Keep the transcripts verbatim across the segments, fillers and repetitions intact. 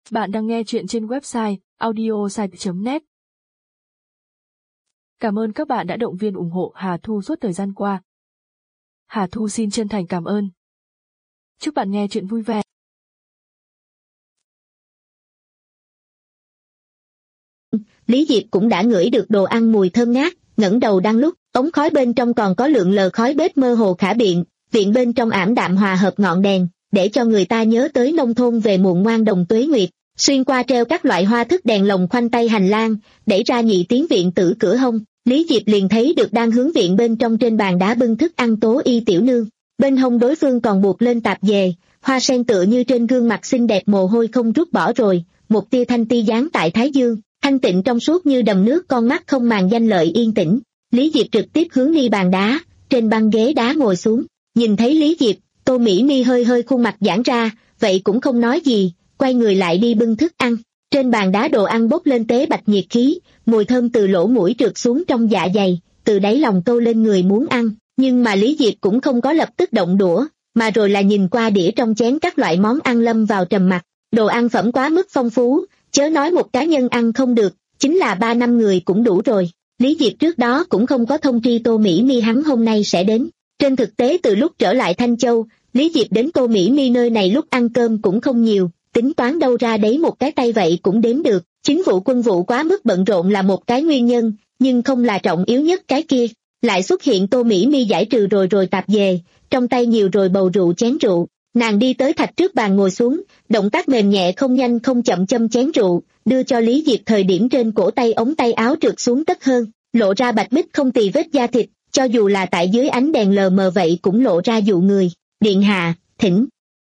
Bạn đang nghe chuyện trên website audiosite chấm net. Cảm ơn các bạn đã động viên ủng hộ Hà Thu suốt thời gian qua. Hà Thu xin chân thành cảm ơn. Chúc bạn nghe chuyện vui vẻ. Lý Diệp cũng đã ngửi được đồ ăn mùi thơm ngát, ngẩng đầu đang lúc, ống khói bên trong còn có lượn lờ khói bếp mơ hồ khả biện, viện bên trong ảm đạm hòa hợp ngọn đèn, để cho người ta nhớ tới nông thôn về muộn ngoan đồng tuế nguyệt. Xuyên qua treo các loại hoa thức đèn lồng khoanh tay hành lang, đẩy ra nhị tiếng viện tử cửa hông, Lý Diệp liền thấy được đang hướng viện bên trong trên bàn đá bưng thức ăn Tố Y tiểu nương. Bên hông đối phương còn buộc lên tạp dề, hoa sen tựa như trên gương mặt xinh đẹp mồ hôi không rút bỏ rồi, một tia thanh ti dán tại thái dương, thanh tịnh trong suốt như đầm nước, con mắt không màng danh lợi yên tĩnh. Lý Diệp trực tiếp hướng đi bàn đá, trên băng ghế đá ngồi xuống, nhìn thấy Lý Diệp, Tô Mỹ Mi hơi hơi khuôn mặt giãn ra, vậy cũng không nói gì, quay người lại đi bưng thức ăn. Trên bàn đá đồ ăn bốc lên tế bạch nhiệt khí, mùi thơm từ lỗ mũi trượt xuống trong dạ dày, từ đáy lòng tô lên người muốn ăn, nhưng mà Lý Diệp cũng không có lập tức động đũa, mà rồi là nhìn qua đĩa trong chén các loại món ăn lâm vào trầm mặc. Đồ ăn phẩm quá mức phong phú, chớ nói một cá nhân ăn không được, chính là ba năm người cũng đủ rồi. Lý Diệp trước đó cũng không có thông tri Tô Mỹ Mi hắn hôm nay sẽ đến. Trên thực tế từ lúc trở lại Thanh Châu, Lý Diệp đến Tô Mỹ Mi nơi này lúc ăn cơm cũng không nhiều, tính toán đâu ra đấy một cái tay vậy cũng đếm được. Chính vụ quân vụ quá mức bận rộn là một cái nguyên nhân, nhưng không là trọng yếu nhất cái kia. Lại xuất hiện Tô Mỹ Mi giải trừ rồi rồi tạp dề, trong tay nhiều rồi bầu rượu chén rượu. Nàng đi tới thạch trước bàn ngồi xuống, động tác mềm nhẹ không nhanh không chậm châm chén rượu, đưa cho Lý Diệp. Thời điểm trên cổ tay ống tay áo trượt xuống tất hơn, lộ ra bạch bích không tì vết da thịt, cho dù là tại dưới ánh đèn lờ mờ vậy cũng lộ ra dụ người. Điện hạ, thỉnh.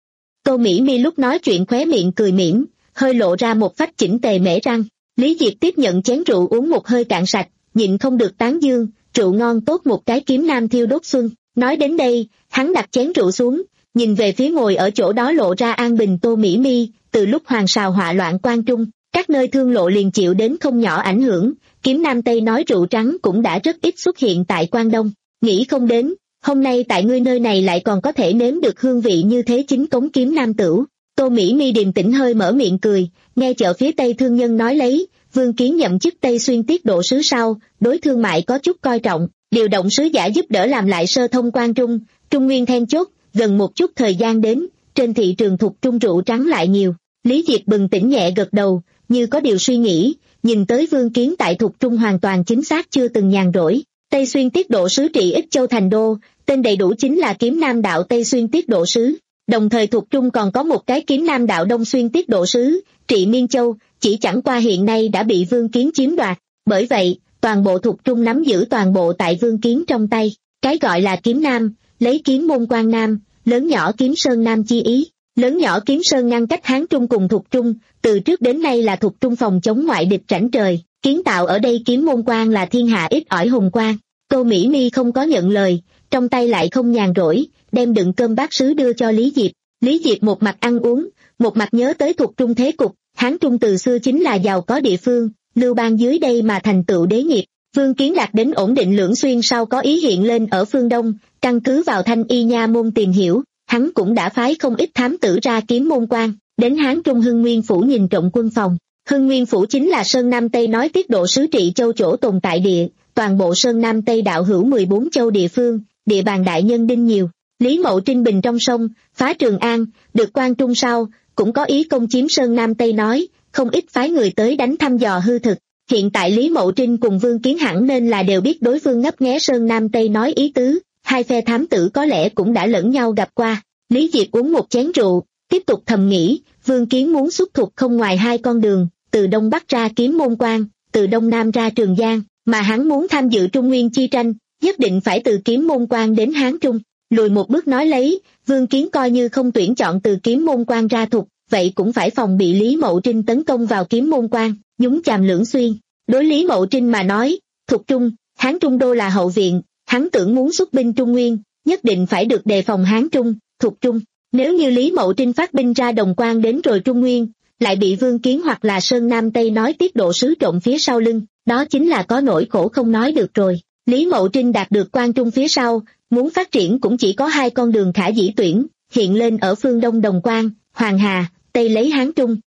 Tô Mỹ Mi lúc nói chuyện khóe miệng cười mỉm, hơi lộ ra một phách chỉnh tề mẻ răng. Lý Diệp tiếp nhận chén rượu uống một hơi cạn sạch, nhịn không được tán dương, rượu ngon tốt một cái kiếm nam thiêu đốt xuân. Nói đến đây, hắn đặt chén rượu xuống, nhìn về phía ngồi ở chỗ đó lộ ra an bình Tô Mỹ Mi. Từ lúc hoàng sào họa loạn quan trung, các nơi thương lộ liền chịu đến không nhỏ ảnh hưởng, kiếm nam Tây nói rượu trắng cũng đã rất ít xuất hiện tại Quan Đông. Nghĩ không đến, hôm nay tại ngươi nơi này lại còn có thể nếm được hương vị như thế chính cống kiếm nam tửu. Tô Mỹ Mi điềm tĩnh hơi mở miệng cười, nghe chợ phía Tây thương nhân nói lấy, Vương Kiến nhậm chức Tây Xuyên tiết độ sứ sau, đối thương mại có chút coi trọng, điều động sứ giả giúp đỡ làm lại sơ thông Quan Trung, Trung Nguyên then chốt, gần một chút thời gian đến, trên thị trường thục trung rượu trắng lại nhiều. Lý Diệp bừng tỉnh nhẹ gật đầu, như có điều suy nghĩ, nhìn tới Vương Kiến tại thục trung hoàn toàn chính xác chưa từng nhàn rỗi. Tây Xuyên tiết độ sứ trị Ích Châu thành đô, tên đầy đủ chính là kiếm nam đạo Tây Xuyên tiết độ sứ. Đồng thời thuộc trung còn có một cái kiếm nam đạo Đông Xuyên tiết độ sứ, trị Miên Châu, chỉ chẳng qua hiện nay đã bị Vương Kiến chiếm đoạt. Bởi vậy, toàn bộ thuộc trung nắm giữ toàn bộ tại Vương Kiến trong tay. Cái gọi là kiếm nam, lấy kiếm môn quan nam, lớn nhỏ kiếm sơn nam chi ý. Lớn nhỏ kiếm sơn ngăn cách Hán Trung cùng thuộc trung, từ trước đến nay là thuộc trung phòng chống ngoại địch rảnh trời, kiến tạo ở đây kiếm môn quan là thiên hạ ít ỏi hùng quan. Tô Mỹ Mi không có nhận lời, trong tay lại không nhàn rỗi, đem đựng cơm bát sứ đưa cho Lý Diệp. Lý Diệp một mặt ăn uống, một mặt nhớ tới thuộc trung thế cục. Hán Trung từ xưa chính là giàu có địa phương, lưu bang dưới đây mà thành tựu đế nghiệp. Vương Kiến đạt đến ổn định lưỡng xuyên sau có ý hiện lên ở phương Đông, căn cứ vào Thanh Y nha môn tìm hiểu, hắn cũng đã phái không ít thám tử ra kiếm môn quan, đến Hán Trung Hưng Nguyên phủ nhìn trộm quân phòng. Hưng Nguyên phủ chính là Sơn Nam Tây nói tiết độ sứ trị châu chỗ tồn tại địa, toàn bộ Sơn Nam Tây đạo hữu mười bốn châu địa phương, địa bàn đại nhân đinh nhiều. Lý Mậu Trinh bình trong sông, phá Trường An, được Quan Trung sau, cũng có ý công chiếm Sơn Nam Tây nói, không ít phái người tới đánh thăm dò hư thực. Hiện tại Lý Mậu Trinh cùng Vương Kiến hẳn nên là đều biết đối phương ngấp nghé Sơn Nam Tây nói ý tứ, hai phe thám tử có lẽ cũng đã lẫn nhau gặp qua. Lý Diệp uống một chén rượu, tiếp tục thầm nghĩ, Vương Kiến muốn xuất thục không ngoài hai con đường, từ Đông Bắc ra kiếm môn quan, từ Đông Nam ra Trường Giang, mà hắn muốn tham dự Trung Nguyên chi tranh, nhất định phải từ kiếm môn quan đến Hán Trung. Lùi một bước nói lấy, Vương Kiến coi như không tuyển chọn từ kiếm môn quan ra thục, vậy cũng phải phòng bị Lý Mậu Trinh tấn công vào kiếm môn quan, nhúng chàm lưỡng xuyên. Đối Lý Mậu Trinh mà nói, thục trung, Hán Trung đô là hậu viện, hắn tưởng muốn xuất binh Trung Nguyên, nhất định phải được đề phòng Hán Trung, thục trung. Nếu như Lý Mậu Trinh phát binh ra Đồng Quan đến rồi Trung Nguyên, lại bị Vương Kiến hoặc là Sơn Nam Tây nói tiết độ sứ trộm phía sau lưng, đó chính là có nỗi khổ không nói được rồi. Lý Mậu Trinh đạt được Quan Trung phía sau, muốn phát triển cũng chỉ có hai con đường khả dĩ tuyển, hiện lên ở phương Đông Đồng Quan, Hoàng Hà, Tây lấy Hán Trung,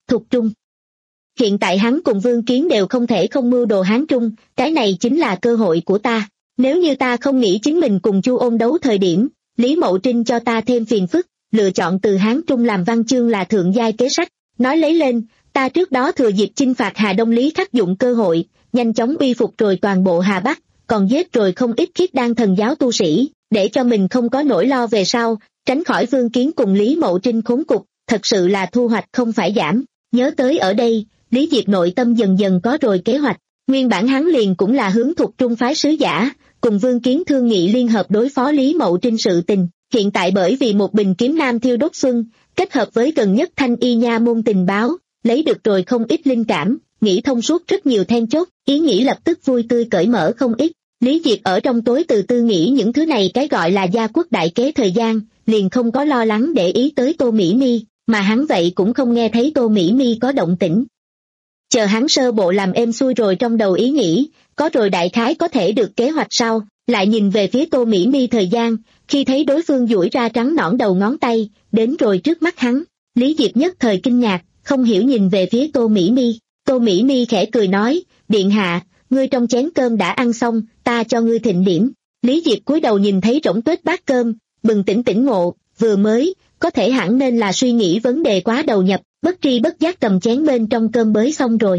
Thục Trung. Hiện tại hắn cùng Vương Kiến đều không thể không mưu đồ Hán Trung, cái này chính là cơ hội của ta. Nếu như ta không nghĩ chính mình cùng Chu Ôn đấu thời điểm, Lý Mậu Trinh cho ta thêm phiền phức, lựa chọn từ Hán Trung làm văn chương là thượng giai kế sách. Nói lấy lên, ta trước đó thừa dịp chinh phạt Hà Đông Lý Khắc dụng cơ hội, nhanh chóng uy phục rồi toàn bộ Hà Bắc, còn giết rồi không ít khiết đan thần giáo tu sĩ, để cho mình không có nỗi lo về sau, tránh khỏi Vương Kiến cùng Lý Mậu Trinh khốn cục, thật sự là thu hoạch không phải giảm. Nhớ tới ở đây, Lý Diệp nội tâm dần dần có rồi kế hoạch, nguyên bản hắn liền cũng là hướng Thục Trung phái sứ giả, cùng Vương Kiến thương nghị liên hợp đối phó Lý Mậu Trinh sự tình, hiện tại bởi vì một bình kiếm nam thiêu đốt xuân, kết hợp với gần nhất Thanh Y nha môn tình báo, lấy được rồi không ít linh cảm, nghĩ thông suốt rất nhiều then chốt, ý nghĩ lập tức vui tươi cởi mở không ít. Lý Diệp ở trong tối từ tư nghĩ những thứ này cái gọi là gia quốc đại kế thời gian, liền không có lo lắng để ý tới Tô Mỹ Mi, mà hắn vậy cũng không nghe thấy Tô Mỹ Mi có động tĩnh. Chờ hắn sơ bộ làm êm xuôi rồi trong đầu ý nghĩ, có rồi đại khái có thể được kế hoạch sau, lại nhìn về phía Tô Mỹ Mi thời gian, khi thấy đối phương duỗi ra trắng nõn đầu ngón tay, đến rồi trước mắt hắn, Lý Diệp nhất thời kinh ngạc, không hiểu nhìn về phía Tô Mỹ Mi. Tô Mỹ Mi khẽ cười nói, điện hạ, ngươi trong chén cơm đã ăn xong, ta cho ngươi thịnh điểm. Lý Diệp cúi đầu nhìn thấy rỗng tuếch bát cơm, bừng tỉnh tỉnh ngộ, vừa mới, có thể hẳn nên là suy nghĩ vấn đề quá đầu nhập, bất tri bất giác cầm chén bên trong cơm bới xong rồi.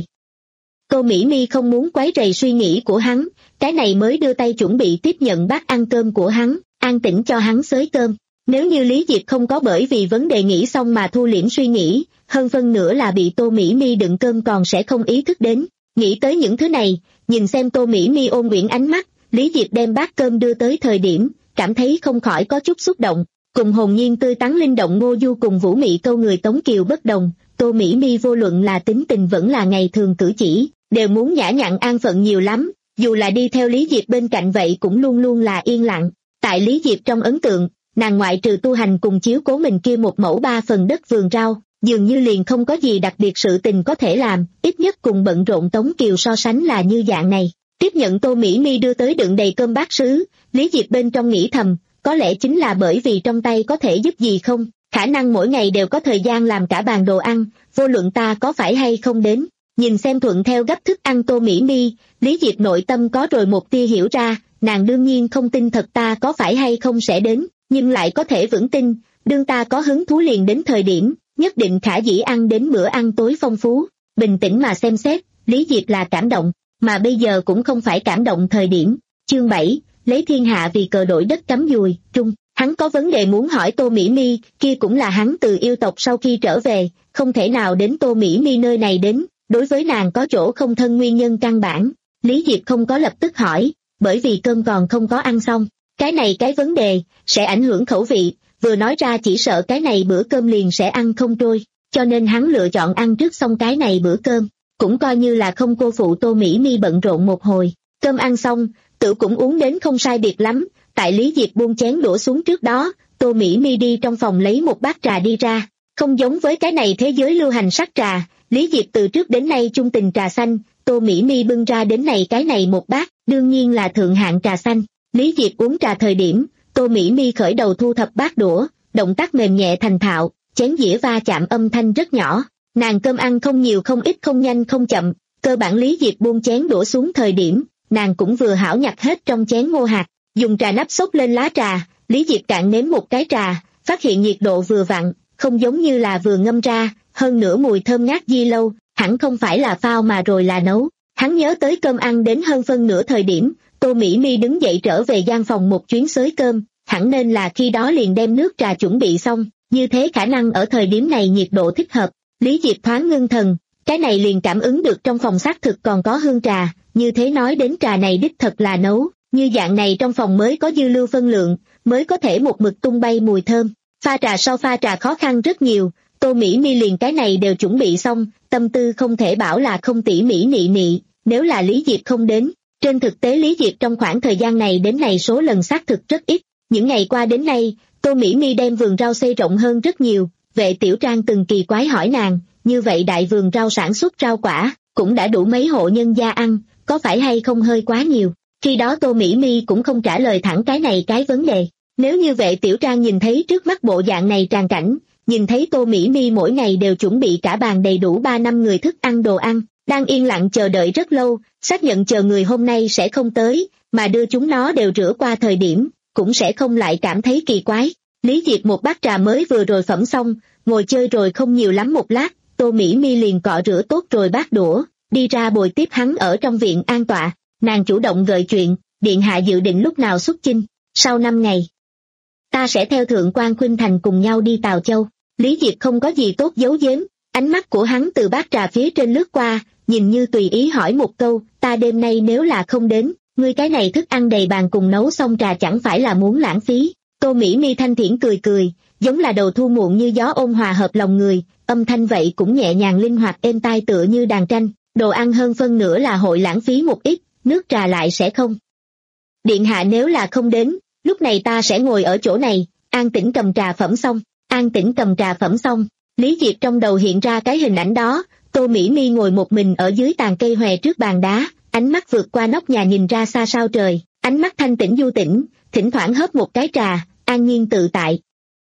Tô Mỹ Mi không muốn quấy rầy suy nghĩ của hắn, cái này mới đưa tay chuẩn bị tiếp nhận bát ăn cơm của hắn, an tĩnh cho hắn xới cơm. Nếu như Lý Diệp không có bởi vì vấn đề nghĩ xong mà thu liễm suy nghĩ, hơn phân nữa là bị Tô Mỹ Mi đựng cơm còn sẽ không ý thức đến. Nghĩ tới những thứ này, nhìn xem Tô Mỹ Mi ôn quyển ánh mắt, Lý Diệp đem bát cơm đưa tới thời điểm, cảm thấy không khỏi có chút xúc động. Cùng hồn nhiên tươi tắn linh động Ngô Du cùng vũ mị câu người Tống Kiều bất đồng, Tô Mỹ Mi vô luận là tính tình vẫn là ngày thường cử chỉ, đều muốn nhã nhặn an phận nhiều lắm, dù là đi theo Lý Diệp bên cạnh vậy cũng luôn luôn là yên lặng. Tại Lý Diệp trong ấn tượng, nàng ngoại trừ tu hành cùng chiếu cố mình kia một mẫu ba phần đất vườn rau, dường như liền không có gì đặc biệt sự tình có thể làm, ít nhất cùng bận rộn Tống Kiều so sánh là như dạng này. Tiếp nhận Tô Mỹ Mi đưa tới đựng đầy cơm bát sứ, Lý Diệp bên trong nghĩ thầm, có lẽ chính là bởi vì trong tay có thể giúp gì không, khả năng mỗi ngày đều có thời gian làm cả bàn đồ ăn, vô luận ta có phải hay không đến. Nhìn xem thuận theo gấp thức ăn Tô Mỹ Mi, Lý Diệp nội tâm có rồi một tia hiểu ra, nàng đương nhiên không tin thật ta có phải hay không sẽ đến, nhưng lại có thể vững tin, đương ta có hứng thú liền đến thời điểm, nhất định khả dĩ ăn đến bữa ăn tối phong phú. Bình tĩnh mà xem xét, Lý Diệp là cảm động, mà bây giờ cũng không phải cảm động thời điểm. Chương bảy, lấy thiên hạ vì cờ đổi đất cắm dùi, trung. Hắn có vấn đề muốn hỏi Tô Mỹ Mi, kia cũng là hắn từ yêu tộc sau khi trở về, không thể nào đến Tô Mỹ Mi nơi này đến, đối với nàng có chỗ không thân nguyên nhân căn bản. Lý Diệp không có lập tức hỏi, bởi vì cơm còn không có ăn xong. Cái này cái vấn đề, sẽ ảnh hưởng khẩu vị, vừa nói ra chỉ sợ cái này bữa cơm liền sẽ ăn không trôi, cho nên hắn lựa chọn ăn trước xong cái này bữa cơm, cũng coi như là không cô phụ Tô Mỹ Mi bận rộn một hồi. Cơm ăn xong, tử cũng uống đến không sai biệt lắm, tại Lý Diệp buông chén đũa xuống trước đó, Tô Mỹ Mi đi trong phòng lấy một bát trà đi ra, không giống với cái này thế giới lưu hành sắc trà, Lý Diệp từ trước đến nay trung tình trà xanh, Tô Mỹ Mi bưng ra đến này cái này một bát, đương nhiên là thượng hạng trà xanh. Lý Diệp uống trà thời điểm, Tô Mỹ Mi khởi đầu thu thập bát đũa, động tác mềm nhẹ thành thạo, chén dĩa va chạm âm thanh rất nhỏ. Nàng cơm ăn không nhiều không ít không nhanh không chậm, cơ bản Lý Diệp buông chén đũa xuống thời điểm, nàng cũng vừa hảo nhặt hết trong chén ngô hạt, dùng trà nắp xốc lên lá trà, Lý Diệp cạn nếm một cái trà, phát hiện nhiệt độ vừa vặn, không giống như là vừa ngâm ra, hơn nữa mùi thơm ngát di lâu, hẳn không phải là phao mà rồi là nấu. Hắn nhớ tới cơm ăn đến hơn phân nửa thời điểm, Tô Mỹ Mi đứng dậy trở về gian phòng một chuyến xới cơm, hẳn nên là khi đó liền đem nước trà chuẩn bị xong, như thế khả năng ở thời điểm này nhiệt độ thích hợp. Lý Diệp thoáng ngưng thần, cái này liền cảm ứng được trong phòng xác thực còn có hương trà, như thế nói đến trà này đích thật là nấu, như dạng này trong phòng mới có dư lưu phân lượng, mới có thể một mực tung bay mùi thơm. Pha trà sau pha trà khó khăn rất nhiều, Tô Mỹ Mi liền cái này đều chuẩn bị xong, tâm tư không thể bảo là không tỉ mỉ nị nị, nếu là Lý Diệp không đến. Trên thực tế Lý Diệp trong khoảng thời gian này đến này số lần xác thực rất ít, những ngày qua đến nay, Tô Mỹ Mi đem vườn rau xây rộng hơn rất nhiều, Vệ Tiểu Trang từng kỳ quái hỏi nàng, như vậy đại vườn rau sản xuất rau quả, cũng đã đủ mấy hộ nhân gia ăn, có phải hay không hơi quá nhiều, khi đó Tô Mỹ Mi cũng không trả lời thẳng cái này cái vấn đề. Nếu như Vệ Tiểu Trang nhìn thấy trước mắt bộ dạng này tràn cảnh, nhìn thấy Tô Mỹ Mi mỗi ngày đều chuẩn bị cả bàn đầy đủ ba năm người thức ăn đồ ăn, đang yên lặng chờ đợi rất lâu, xác nhận chờ người hôm nay sẽ không tới, mà đưa chúng nó đều rửa qua thời điểm, cũng sẽ không lại cảm thấy kỳ quái. Lý Diệp một bát trà mới vừa rồi phẩm xong, ngồi chơi rồi không nhiều lắm một lát, Tô Mỹ Mi liền cọ rửa tốt rồi bát đũa, đi ra bồi tiếp hắn ở trong viện an tọa. Nàng chủ động gợi chuyện, điện hạ dự định lúc nào xuất chinh. Sau năm ngày, ta sẽ theo Thượng quan Khuynh Thành cùng nhau đi Tào Châu. Lý Diệp không có gì tốt giấu giếm, ánh mắt của hắn từ bát trà phía trên lướt qua, nhìn như tùy ý hỏi một câu, ta đêm nay nếu là không đến, ngươi cái này thức ăn đầy bàn cùng nấu xong trà chẳng phải là muốn lãng phí. Tô Mỹ Mi thanh thiển cười cười, giống là đầu thu muộn như gió ôn hòa hợp lòng người, âm thanh vậy cũng nhẹ nhàng linh hoạt êm tai tựa như đàn tranh, đồ ăn hơn phân nửa là hội lãng phí một ít, nước trà lại sẽ không. Điện hạ nếu là không đến, lúc này ta sẽ ngồi ở chỗ này, an tĩnh cầm trà phẩm xong, an tĩnh cầm trà phẩm xong. Lý Diệp trong đầu hiện ra cái hình ảnh đó, Tô Mỹ Mi ngồi một mình ở dưới tàn cây hòe trước bàn đá, ánh mắt vượt qua nóc nhà nhìn ra xa sao trời, ánh mắt thanh tĩnh du tĩnh, thỉnh thoảng hớp một cái trà, an nhiên tự tại.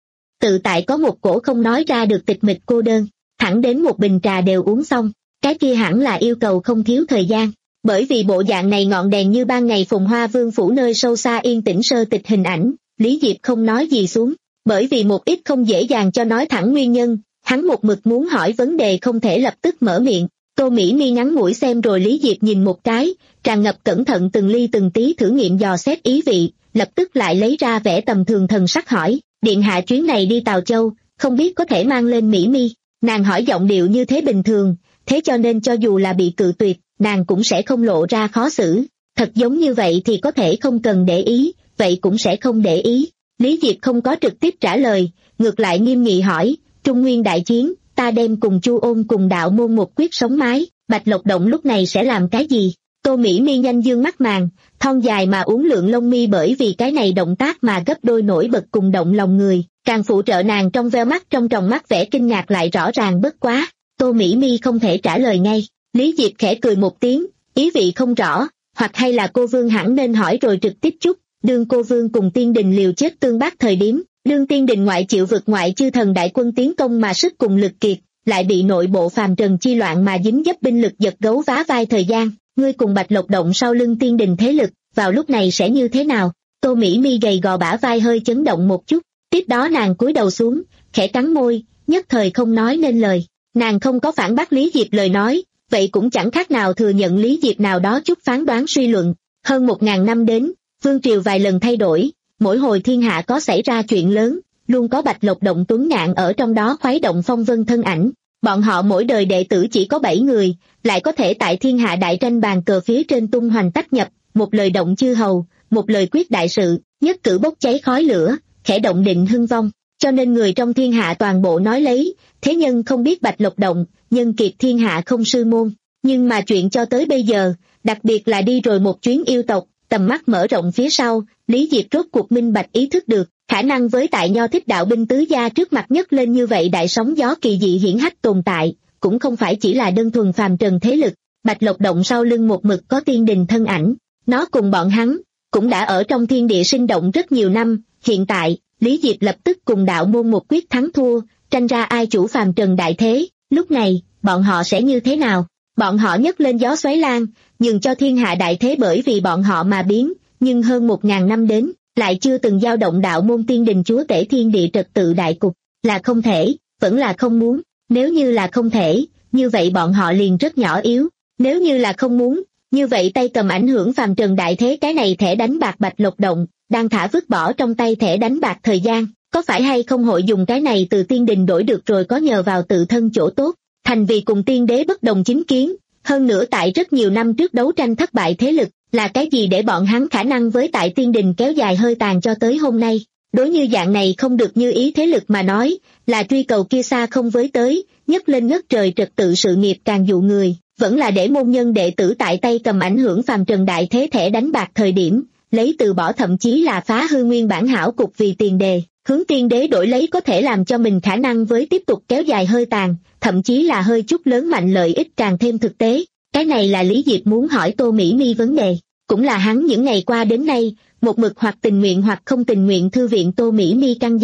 Tự tại có một cổ không nói ra được tịch mịch cô đơn, thẳng đến một bình trà đều uống xong, cái kia hẳn là yêu cầu không thiếu thời gian. Bởi vì bộ dạng này ngọn đèn như ban ngày Phùng Hoa Vương phủ nơi sâu xa yên tĩnh sơ tịch hình ảnh, Lý Diệp không nói gì xuống, bởi vì một ít không dễ dàng cho nói thẳng nguyên nhân, hắn một mực muốn hỏi vấn đề không thể lập tức mở miệng. Tô Mỹ Mi ngắn ngủi xem rồi Lý Diệp nhìn một cái, tràn ngập cẩn thận từng ly từng tí thử nghiệm dò xét ý vị, lập tức lại lấy ra vẻ tầm thường thần sắc hỏi, điện hạ chuyến này đi Tào Châu, không biết có thể mang lên Mỹ Mi. Nàng hỏi giọng điệu như thế bình thường, thế cho nên cho dù là bị cự tuyệt, nàng cũng sẽ không lộ ra khó xử. Thật giống như vậy thì có thể không cần để ý, vậy cũng sẽ không để ý. Lý Diệp không có trực tiếp trả lời, ngược lại nghiêm nghị hỏi, Trung Nguyên đại chiến, ta đem cùng Chu Ôn cùng đạo môn một quyết sống mái, Bạch Lộc Động lúc này sẽ làm cái gì? Tô Mỹ Mi nhanh dương mắt màng, thon dài mà uốn lượn lông mi bởi vì cái này động tác mà gấp đôi nổi bật cùng động lòng người, càng phụ trợ nàng trong veo mắt trong tròng mắt vẻ kinh ngạc lại rõ ràng bất quá. Tô Mỹ Mi không thể trả lời ngay. Lý Diệp khẽ cười một tiếng, ý vị không rõ, hoặc hay là cô Vương hẳn nên hỏi rồi trực tiếp chút, đương cô Vương cùng tiên đình liều chết tương bác thời điểm, đương tiên đình ngoại chịu vực ngoại chư thần đại quân tiến công mà sức cùng lực kiệt, lại bị nội bộ phàm trần chi loạn mà dính dấp binh lực giật gấu vá vai thời gian, ngươi cùng Bạch Lộc Động sau lưng tiên đình thế lực, vào lúc này sẽ như thế nào? Tô Mỹ Mi gầy gò bả vai hơi chấn động một chút, tiếp đó nàng cúi đầu xuống, khẽ cắn môi, nhất thời không nói nên lời. Nàng không có phản bác Lý Diệp lời nói, vậy cũng chẳng khác nào thừa nhận Lý Diệp nào đó chút phán đoán suy luận. Hơn một ngàn năm đến, vương triều vài lần thay đổi, mỗi hồi thiên hạ có xảy ra chuyện lớn, luôn có Bạch Lộc Động tuấn ngạn ở trong đó khuấy động phong vân thân ảnh. Bọn họ mỗi đời đệ tử chỉ có bảy người, lại có thể tại thiên hạ đại tranh bàn cờ phía trên tung hoành tách nhập, một lời động chư hầu, một lời quyết đại sự, nhất cử bốc cháy khói lửa, khẽ động định hưng vong. Cho nên người trong thiên hạ toàn bộ nói lấy, thế nhân không biết Bạch Lộc Động, nhân kiệt thiên hạ không sư môn. Nhưng mà chuyện cho tới bây giờ, đặc biệt là đi rồi một chuyến yêu tộc, tầm mắt mở rộng phía sau, Lý Diệp rốt cuộc minh bạch ý thức được, khả năng với tại Nho Thích đạo binh tứ gia trước mặt nhất lên như vậy đại sóng gió kỳ dị hiển hách tồn tại, cũng không phải chỉ là đơn thuần phàm trần thế lực. Bạch Lộc Động sau lưng một mực có tiên đình thân ảnh, nó cùng bọn hắn, cũng đã ở trong thiên địa sinh động rất nhiều năm. Hiện tại, Lý Diệp lập tức cùng đạo môn một quyết thắng thua, tranh ra ai chủ phàm trần đại thế. Lúc này, bọn họ sẽ như thế nào? Bọn họ nhấc lên gió xoáy lan, nhường cho thiên hạ đại thế bởi vì bọn họ mà biến, nhưng hơn một ngàn năm đến, lại chưa từng dao động đạo môn tiên đình chúa tể thiên địa trật tự đại cục, là không thể, vẫn là không muốn. Nếu như là không thể, như vậy bọn họ liền rất nhỏ yếu. Nếu như là không muốn, như vậy tay cầm ảnh hưởng phàm trần đại thế cái này thẻ đánh bạc Bạch Lộc Động, đang thả vứt bỏ trong tay thẻ đánh bạc thời gian, có phải hay không hội dùng cái này từ tiên đình đổi được rồi có nhờ vào tự thân chỗ tốt, thành vì cùng tiên đế bất đồng chính kiến, hơn nữa tại rất nhiều năm trước đấu tranh thất bại thế lực, là cái gì để bọn hắn khả năng với tại tiên đình kéo dài hơi tàn cho tới hôm nay. Đối như dạng này không được như ý thế lực mà nói, là truy cầu kia xa không với tới, nhấc lên ngất trời trật tự sự nghiệp càng dụ người, vẫn là để môn nhân đệ tử tại tay cầm ảnh hưởng phàm trần đại thế thẻ đánh bạc thời điểm, lấy từ bỏ thậm chí là phá hư nguyên bản hảo cục vì tiền đề, hướng tiên đế đổi lấy có thể làm cho mình khả năng với tiếp tục kéo dài hơi tàn, thậm chí là hơi chút lớn mạnh lợi ích càng thêm thực tế. Cái này là Lý Diệp muốn hỏi Tô Mỹ Mi vấn đề, cũng là hắn những ngày qua đến nay, một mực hoặc tình nguyện hoặc không tình nguyện thư viện Tô Mỹ Mi căn do.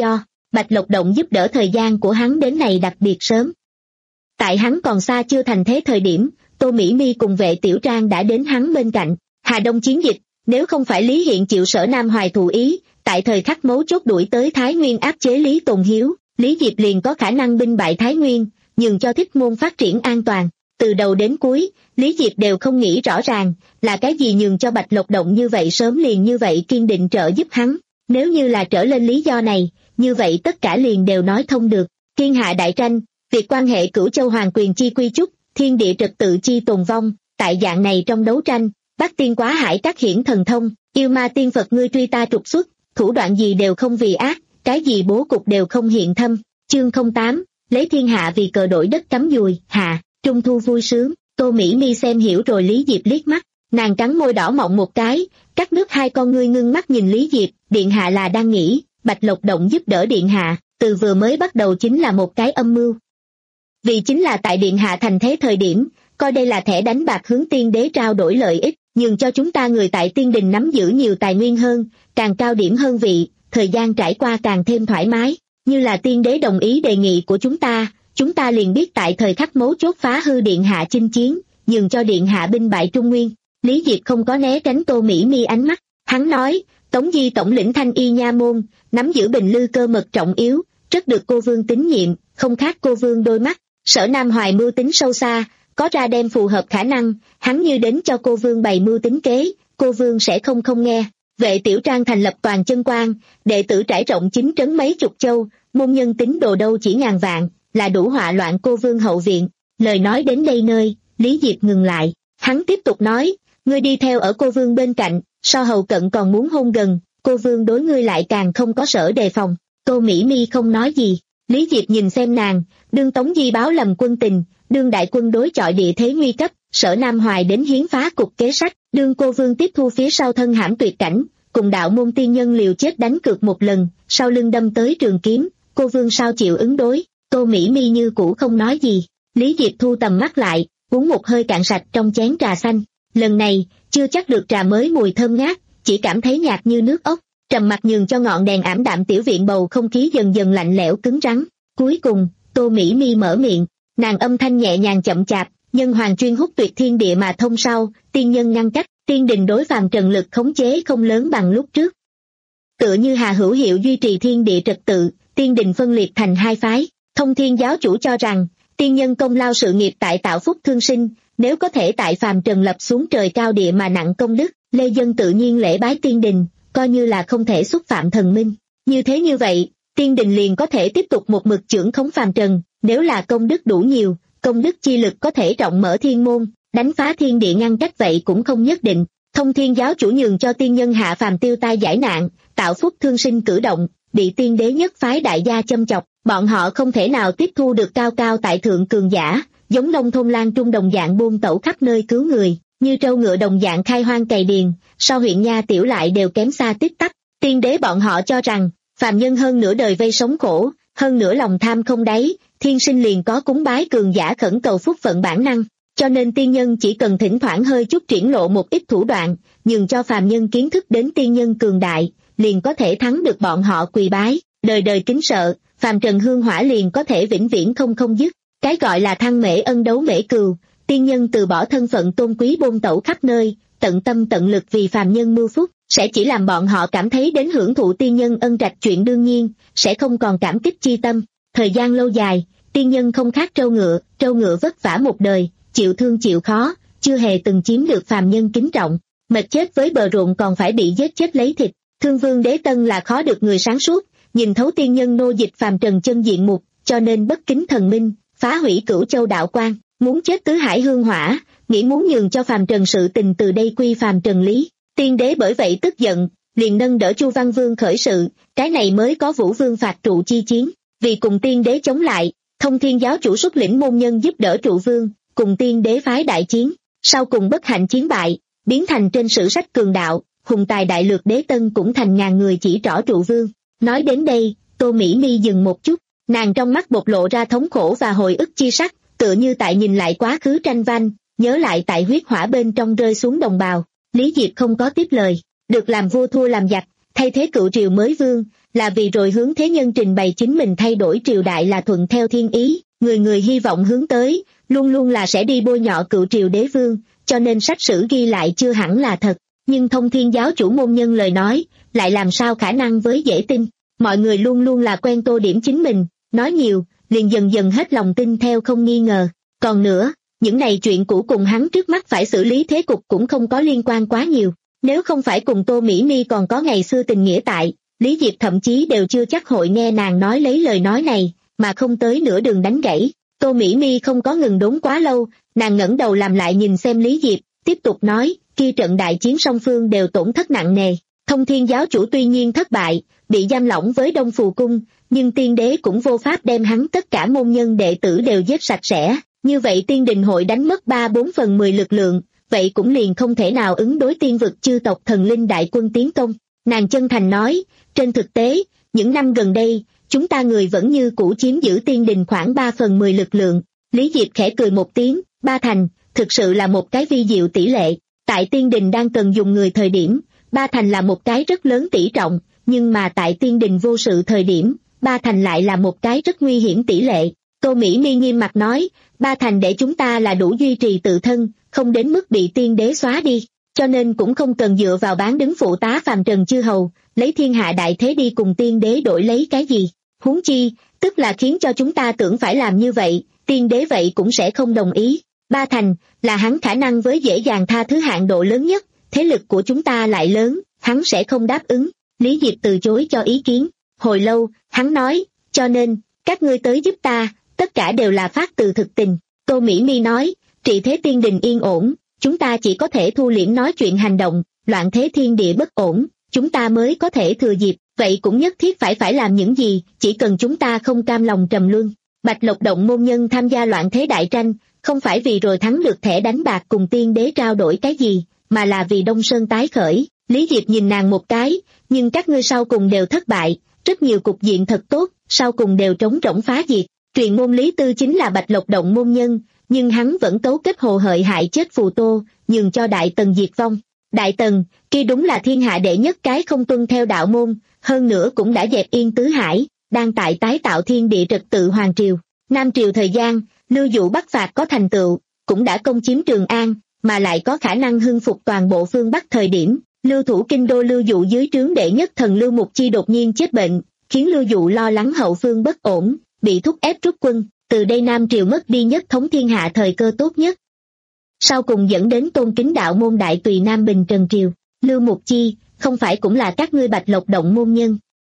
Bạch Lộc Động giúp đỡ thời gian của hắn đến này đặc biệt sớm. Tại hắn còn xa chưa thành thế thời điểm, Tô Mỹ Mi cùng Vệ Tiểu Trang đã đến hắn bên cạnh. Hà Đông chiến dịch, nếu không phải Lý Hiện chịu Sở Nam Hoài thụ ý, tại thời khắc mấu chốt đuổi tới Thái Nguyên áp chế Lý Tồn Hiếu, Lý Diệp liền có khả năng binh bại Thái Nguyên, nhường cho Thích Môn phát triển an toàn. Từ đầu đến cuối, Lý Diệp đều không nghĩ rõ ràng, là cái gì nhường cho Bạch Lộc Động như vậy sớm liền như vậy kiên định trợ giúp hắn. Nếu như là trở lên lý do này, như vậy tất cả liền đều nói thông được. Thiên hạ đại tranh, việc quan hệ cửu châu hoàng quyền chi quy chúc, thiên địa trật tự chi tồn vong, tại dạng này trong đấu tranh, Bắc Tiên Quá Hải các hiển thần thông, yêu ma tiên Phật ngươi truy ta trục xuất, thủ đoạn gì đều không vì ác, cái gì bố cục đều không hiện thâm. Chương không tám, lấy thiên hạ vì cờ đổi đất cắm dùi, hạ, trung thu vui sướng. Tô Mỹ Mi xem hiểu rồi Lý Diệp liếc mắt, nàng cắn môi đỏ mọng một cái, cắt nước hai con ngươi ngưng mắt nhìn Lý Diệp, điện hạ là đang nghĩ, Bạch Lộc Động giúp đỡ điện hạ, từ vừa mới bắt đầu chính là một cái âm mưu. Vì chính là tại điện hạ thành thế thời điểm, coi đây là thẻ đánh bạc hướng tiên đế trao đổi lợi ích, nhường cho chúng ta người tại tiên đình nắm giữ nhiều tài nguyên hơn, càng cao điểm hơn vị, thời gian trải qua càng thêm thoải mái, như là tiên đế đồng ý đề nghị của chúng ta, chúng ta liền biết tại thời khắc mấu chốt phá hư điện hạ chinh chiến, nhường cho điện hạ binh bại Trung Nguyên. Lý Diệp không có né tránh Tô Mỹ Mi ánh mắt, hắn nói, Tống Di tổng lĩnh Thanh Y Nha Môn, nắm giữ Bình Lư cơ mật trọng yếu, rất được cô vương tín nhiệm, không khác cô vương đôi mắt. Sở Nam Hoài mưu tính sâu xa, có ra đem phù hợp khả năng, hắn như đến cho cô vương bày mưu tính kế, cô vương sẽ không không nghe. Vệ Tiểu Trang thành lập toàn chân quan, đệ tử trải rộng chính trấn mấy chục châu, môn nhân tín đồ đâu chỉ ngàn vạn, là đủ họa loạn cô vương hậu viện. Lời nói đến đây nơi, Lý Diệp ngừng lại, hắn tiếp tục nói, ngươi đi theo ở cô vương bên cạnh, so hầu cận còn muốn hôn gần, cô vương đối ngươi lại càng không có sở đề phòng. Tô Mỹ Mi không nói gì, Lý Diệp nhìn xem nàng, đương Tống Di báo lầm quân tình, đương đại quân đối chọi địa thế nguy cấp, Sở Nam Hoài đến hiến phá cục kế sách, đương cô vương tiếp thu phía sau thân hãm tuyệt cảnh, cùng đạo môn tiên nhân liều chết đánh cược một lần, sau lưng đâm tới trường kiếm, cô vương sao chịu ứng đối. Tô Mỹ Mi như cũ không nói gì, Lý Diệp thu tầm mắt lại, uống một hơi cạn sạch trong chén trà xanh, lần này, chưa chắc được trà mới mùi thơm ngát, chỉ cảm thấy nhạt như nước ốc, trầm mặc nhường cho ngọn đèn ảm đạm tiểu viện bầu không khí dần dần lạnh lẽo cứng rắn. Cuối cùng, Tô Mỹ Mi mở miệng, nàng âm thanh nhẹ nhàng chậm chạp, nhân hoàng chuyên hút tuyệt thiên địa mà thông sau, tiên nhân ngăn cách, tiên đình đối phàm trần lực khống chế không lớn bằng lúc trước. Tựa như Hà Hữu Hiệu duy trì thiên địa trật tự, tiên đình phân liệt thành hai phái. Thông Thiên giáo chủ cho rằng, tiên nhân công lao sự nghiệp tại tạo phúc thương sinh, nếu có thể tại phàm trần lập xuống trời cao địa mà nặng công đức, lê dân tự nhiên lễ bái tiên đình, coi như là không thể xúc phạm thần minh. Như thế như vậy, tiên đình liền có thể tiếp tục một mực chưởng khống phàm trần, nếu là công đức đủ nhiều, công đức chi lực có thể rộng mở thiên môn, đánh phá thiên địa ngăn cách vậy cũng không nhất định. Thông Thiên giáo chủ nhường cho tiên nhân hạ phàm tiêu tai giải nạn, tạo phúc thương sinh cử động, bị tiên đế nhất phái đại gia châm chọc, bọn họ không thể nào tiếp thu được cao cao tại thượng cường giả, giống nông thôn lang trung đồng dạng buôn tẩu khắp nơi cứu người, như trâu ngựa đồng dạng khai hoang cày điền, sau huyện nha tiểu lại đều kém xa tích tắc. Tiên đế bọn họ cho rằng, phàm nhân hơn nửa đời vây sống khổ, hơn nửa lòng tham không đáy, thiên sinh liền có cúng bái cường giả khẩn cầu phúc phận bản năng, cho nên tiên nhân chỉ cần thỉnh thoảng hơi chút triển lộ một ít thủ đoạn, nhường cho phàm nhân kiến thức đến tiên nhân cường đại, liền có thể thắng được bọn họ quỳ bái, đời đời kính sợ, phàm trần hương hỏa liền có thể vĩnh viễn không không dứt. Cái gọi là thăng mễ ân đấu mễ cừu, tiên nhân từ bỏ thân phận tôn quý bôn tẩu khắp nơi, tận tâm tận lực vì phàm nhân mưu phúc, sẽ chỉ làm bọn họ cảm thấy đến hưởng thụ tiên nhân ân trạch chuyện đương nhiên, sẽ không còn cảm kích chi tâm. Thời gian lâu dài, tiên nhân không khác trâu ngựa, trâu ngựa vất vả một đời, chịu thương chịu khó, chưa hề từng chiếm được phàm nhân kính trọng, mệt chết với bờ ruộng còn phải bị giết chết lấy thịt. Thương Vương Đế Tân là khó được người sáng suốt, nhìn thấu tiên nhân nô dịch phàm trần chân diện mục, cho nên bất kính thần minh, phá hủy cửu châu đạo quan, muốn chết tứ hải hương hỏa, nghĩ muốn nhường cho phàm trần sự tình từ đây quy phàm trần lý. Tiên đế bởi vậy tức giận, liền nâng đỡ Chu Văn Vương khởi sự, cái này mới có Vũ Vương phạt trụ chi chiến. Vì cùng tiên đế chống lại, Thông Thiên giáo chủ xuất lĩnh môn nhân giúp đỡ trụ vương, cùng tiên đế phái đại chiến, sau cùng bất hạnh chiến bại, biến thành trên sử sách cường đạo, hùng tài đại lược Đế Tân cũng thành ngàn người chỉ trỏ trụ vương. Nói đến đây, Tô Mỹ Mi dừng một chút, nàng trong mắt bộc lộ ra thống khổ và hồi ức chi sắc, tựa như tại nhìn lại quá khứ tranh vanh, nhớ lại tại huyết hỏa bên trong rơi xuống đồng bào. Lý Diệp không có tiếp lời, được làm vua thua làm giặc, thay thế cựu triều mới vương, là vì rồi hướng thế nhân trình bày chính mình thay đổi triều đại là thuận theo thiên ý, người người hy vọng hướng tới, luôn luôn là sẽ đi bôi nhọ cựu triều đế vương, cho nên sách sử ghi lại chưa hẳn là thật, nhưng Thông Thiên giáo chủ môn nhân lời nói, lại làm sao khả năng với dễ tin, mọi người luôn luôn là quen tô điểm chính mình, nói nhiều, liền dần dần hết lòng tin theo không nghi ngờ, còn nữa, những này chuyện cũ cùng hắn trước mắt phải xử lý thế cục cũng không có liên quan quá nhiều, nếu không phải cùng Tô Mỹ Mi còn có ngày xưa tình nghĩa tại, Lý Diệp thậm chí đều chưa chắc hội nghe nàng nói lấy lời nói này, mà không tới nửa đường đánh gãy. Tô Mỹ Mi không có ngừng đốn quá lâu, nàng ngẩng đầu làm lại nhìn xem Lý Diệp, tiếp tục nói, kia trận đại chiến song phương đều tổn thất nặng nề. Thông Thiên giáo chủ tuy nhiên thất bại, bị giam lỏng với Đông Phù Cung, nhưng tiên đế cũng vô pháp đem hắn tất cả môn nhân đệ tử đều giết sạch sẽ. Như vậy tiên đình hội đánh mất ba bốn phần mười lực lượng, vậy cũng liền không thể nào ứng đối tiên vực chư tộc thần linh đại quân tiến công. Nàng chân thành nói, trên thực tế, những năm gần đây, chúng ta người vẫn như cũ chiếm giữ tiên đình khoảng ba phần mười lực lượng. Lý Diệp khẽ cười một tiếng, ba thành, thực sự là một cái vi diệu tỷ lệ. Tại tiên đình đang cần dùng người thời điểm, ba thành là một cái rất lớn tỷ trọng, nhưng mà tại tiên đình vô sự thời điểm, ba thành lại là một cái rất nguy hiểm tỷ lệ. Tô Mỹ Mi nghiêm mặt nói, ba thành để chúng ta là đủ duy trì tự thân, không đến mức bị tiên đế xóa đi, cho nên cũng không cần dựa vào bán đứng phụ tá phàm trần chư hầu, lấy thiên hạ đại thế đi cùng tiên đế đổi lấy cái gì. Huống chi, tức là khiến cho chúng ta tưởng phải làm như vậy, tiên đế vậy cũng sẽ không đồng ý. Ba thành, là hắn khả năng với dễ dàng tha thứ hạn độ lớn nhất, thế lực của chúng ta lại lớn, hắn sẽ không đáp ứng. Lý Diệp từ chối cho ý kiến. Hồi lâu, hắn nói, cho nên, các ngươi tới giúp ta, tất cả đều là phát từ thực tình. Tô Mỹ Mi nói, trị thế tiên đình yên ổn, chúng ta chỉ có thể thu liễm nói chuyện hành động, loạn thế thiên địa bất ổn, chúng ta mới có thể thừa dịp, vậy cũng nhất thiết phải phải làm những gì, chỉ cần chúng ta không cam lòng trầm luân. Bạch Lộc Động môn nhân tham gia loạn thế đại tranh, không phải vì rồi thắng được thẻ đánh bạc cùng tiên đế trao đổi cái gì, mà là vì Đông Sơn tái khởi. Lý Diệp nhìn nàng một cái, nhưng các ngươi sau cùng đều thất bại, rất nhiều cục diện thật tốt, sau cùng đều trống rỗng phá diệt. Truyền môn Lý Tư chính là Bạch Lộc Động môn nhân, nhưng hắn vẫn cấu kết hồ hợi hại chết Phù Tô, nhường cho Đại Tần diệt vong. Đại Tần, kia đúng là thiên hạ đệ nhất cái không tuân theo đạo môn, hơn nữa cũng đã dẹp yên tứ hải, đang tại tái tạo thiên địa trật tự hoàng triều. Nam triều thời gian, Lưu Dụ bắc phạt có thành tựu, cũng đã công chiếm Trường An, mà lại có khả năng hưng phục toàn bộ phương Bắc thời điểm. Lưu thủ kinh đô Lưu Dụ dưới trướng đệ nhất thần Lưu Mục Chi đột nhiên chết bệnh, khiến Lưu Dụ lo lắng hậu phương bất ổn, bị thúc ép rút quân, từ đây Nam triều mất đi nhất thống thiên hạ thời cơ tốt nhất. Sau cùng dẫn đến tôn kính đạo môn đại tùy Nam Bình Trần Triều. Lưu Mục Chi, không phải cũng là các ngươi Bạch Lộc Động môn nhân.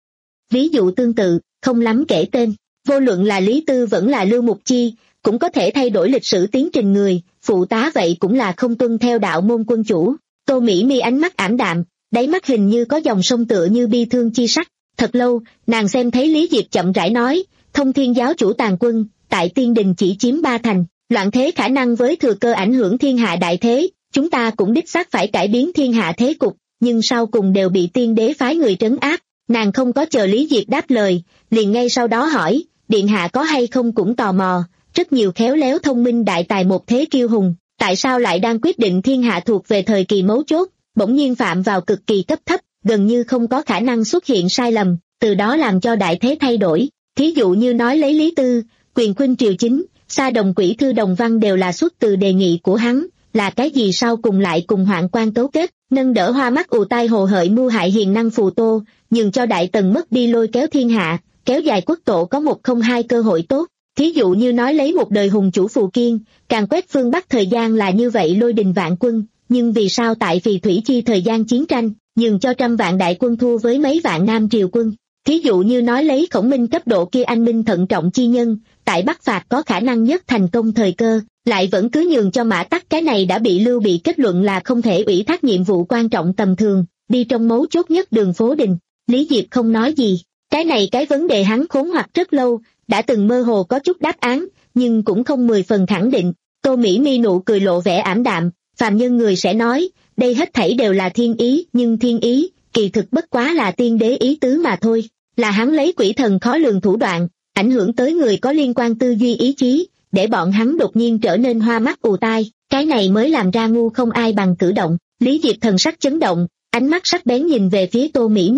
Ví dụ tương tự, không lắm kể tên, vô luận là Lý Tư vẫn là Lưu Mục Chi, cũng có thể thay đổi lịch sử tiến trình người, phụ tá vậy cũng là không tuân theo đạo môn quân chủ. Tô Mỹ Mi ánh mắt ảm đạm, đáy mắt hình như có dòng sông tựa như bi thương chi sắc. Thật lâu, nàng xem thấy Lý Diệp chậm rãi nói, Thông Thiên giáo chủ tàn quân, tại tiên đình chỉ chiếm ba thành, loạn thế khả năng với thừa cơ ảnh hưởng thiên hạ đại thế, chúng ta cũng đích xác phải cải biến thiên hạ thế cục, nhưng sau cùng đều bị tiên đế phái người trấn áp. Nàng không có chờ Lý Diệp đáp lời, liền ngay sau đó hỏi, điện hạ có hay không cũng tò mò, rất nhiều khéo léo thông minh đại tài một thế kiêu hùng, tại sao lại đang quyết định thiên hạ thuộc về thời kỳ mấu chốt, bỗng nhiên phạm vào cực kỳ cấp thấp, gần như không có khả năng xuất hiện sai lầm, từ đó làm cho đại thế thay đổi. Thí dụ như nói lấy Lý Tư, quyền khuynh triều chính, Sa Đồng Quỷ Thư Đồng Văn đều là xuất từ đề nghị của hắn, là cái gì sau cùng lại cùng Hoạn Quan cấu kết, nâng đỡ hoa mắt ù tai hồ hợi mưu hại hiền năng Phù Tô, nhường cho Đại Tần mất đi lôi kéo thiên hạ, kéo dài quốc tổ có một không hai cơ hội tốt. Thí dụ như nói lấy một đời hùng chủ Phù Kiên, càng quét phương Bắc thời gian là như vậy lôi đình vạn quân, nhưng vì sao tại Phì Thủy Chi thời gian chiến tranh, nhường cho trăm vạn đại quân thua với mấy vạn Nam triều quân. Thí dụ như nói lấy Khổng Minh cấp độ kia anh minh thận trọng chi nhân, tại Bắc phạt có khả năng nhất thành công thời cơ, lại vẫn cứ nhường cho Mã Tắc cái này đã bị Lưu Bị kết luận là không thể ủy thác nhiệm vụ quan trọng tầm thường, đi trong mấu chốt nhất đường phố đình. Lý Diệp không nói gì, cái này cái vấn đề hắn khốn hoặc rất lâu, đã từng mơ hồ có chút đáp án, nhưng cũng không mười phần khẳng định. Tô Mỹ Mi nụ cười lộ vẻ ảm đạm, phàm nhân người sẽ nói, đây hết thảy đều là thiên ý, nhưng thiên ý, kỳ thực bất quá là tiên đế ý tứ mà thôi, là hắn lấy quỷ thần khó lường thủ đoạn, ảnh hưởng tới người có liên quan tư duy ý chí, để bọn hắn đột nhiên trở nên hoa mắt ù tai, cái này mới làm ra ngu không ai bằng cử động. Lý Diệp thần sắc chấn động, ánh mắt sắc bén nhìn về phía Tô Mỹ Mi,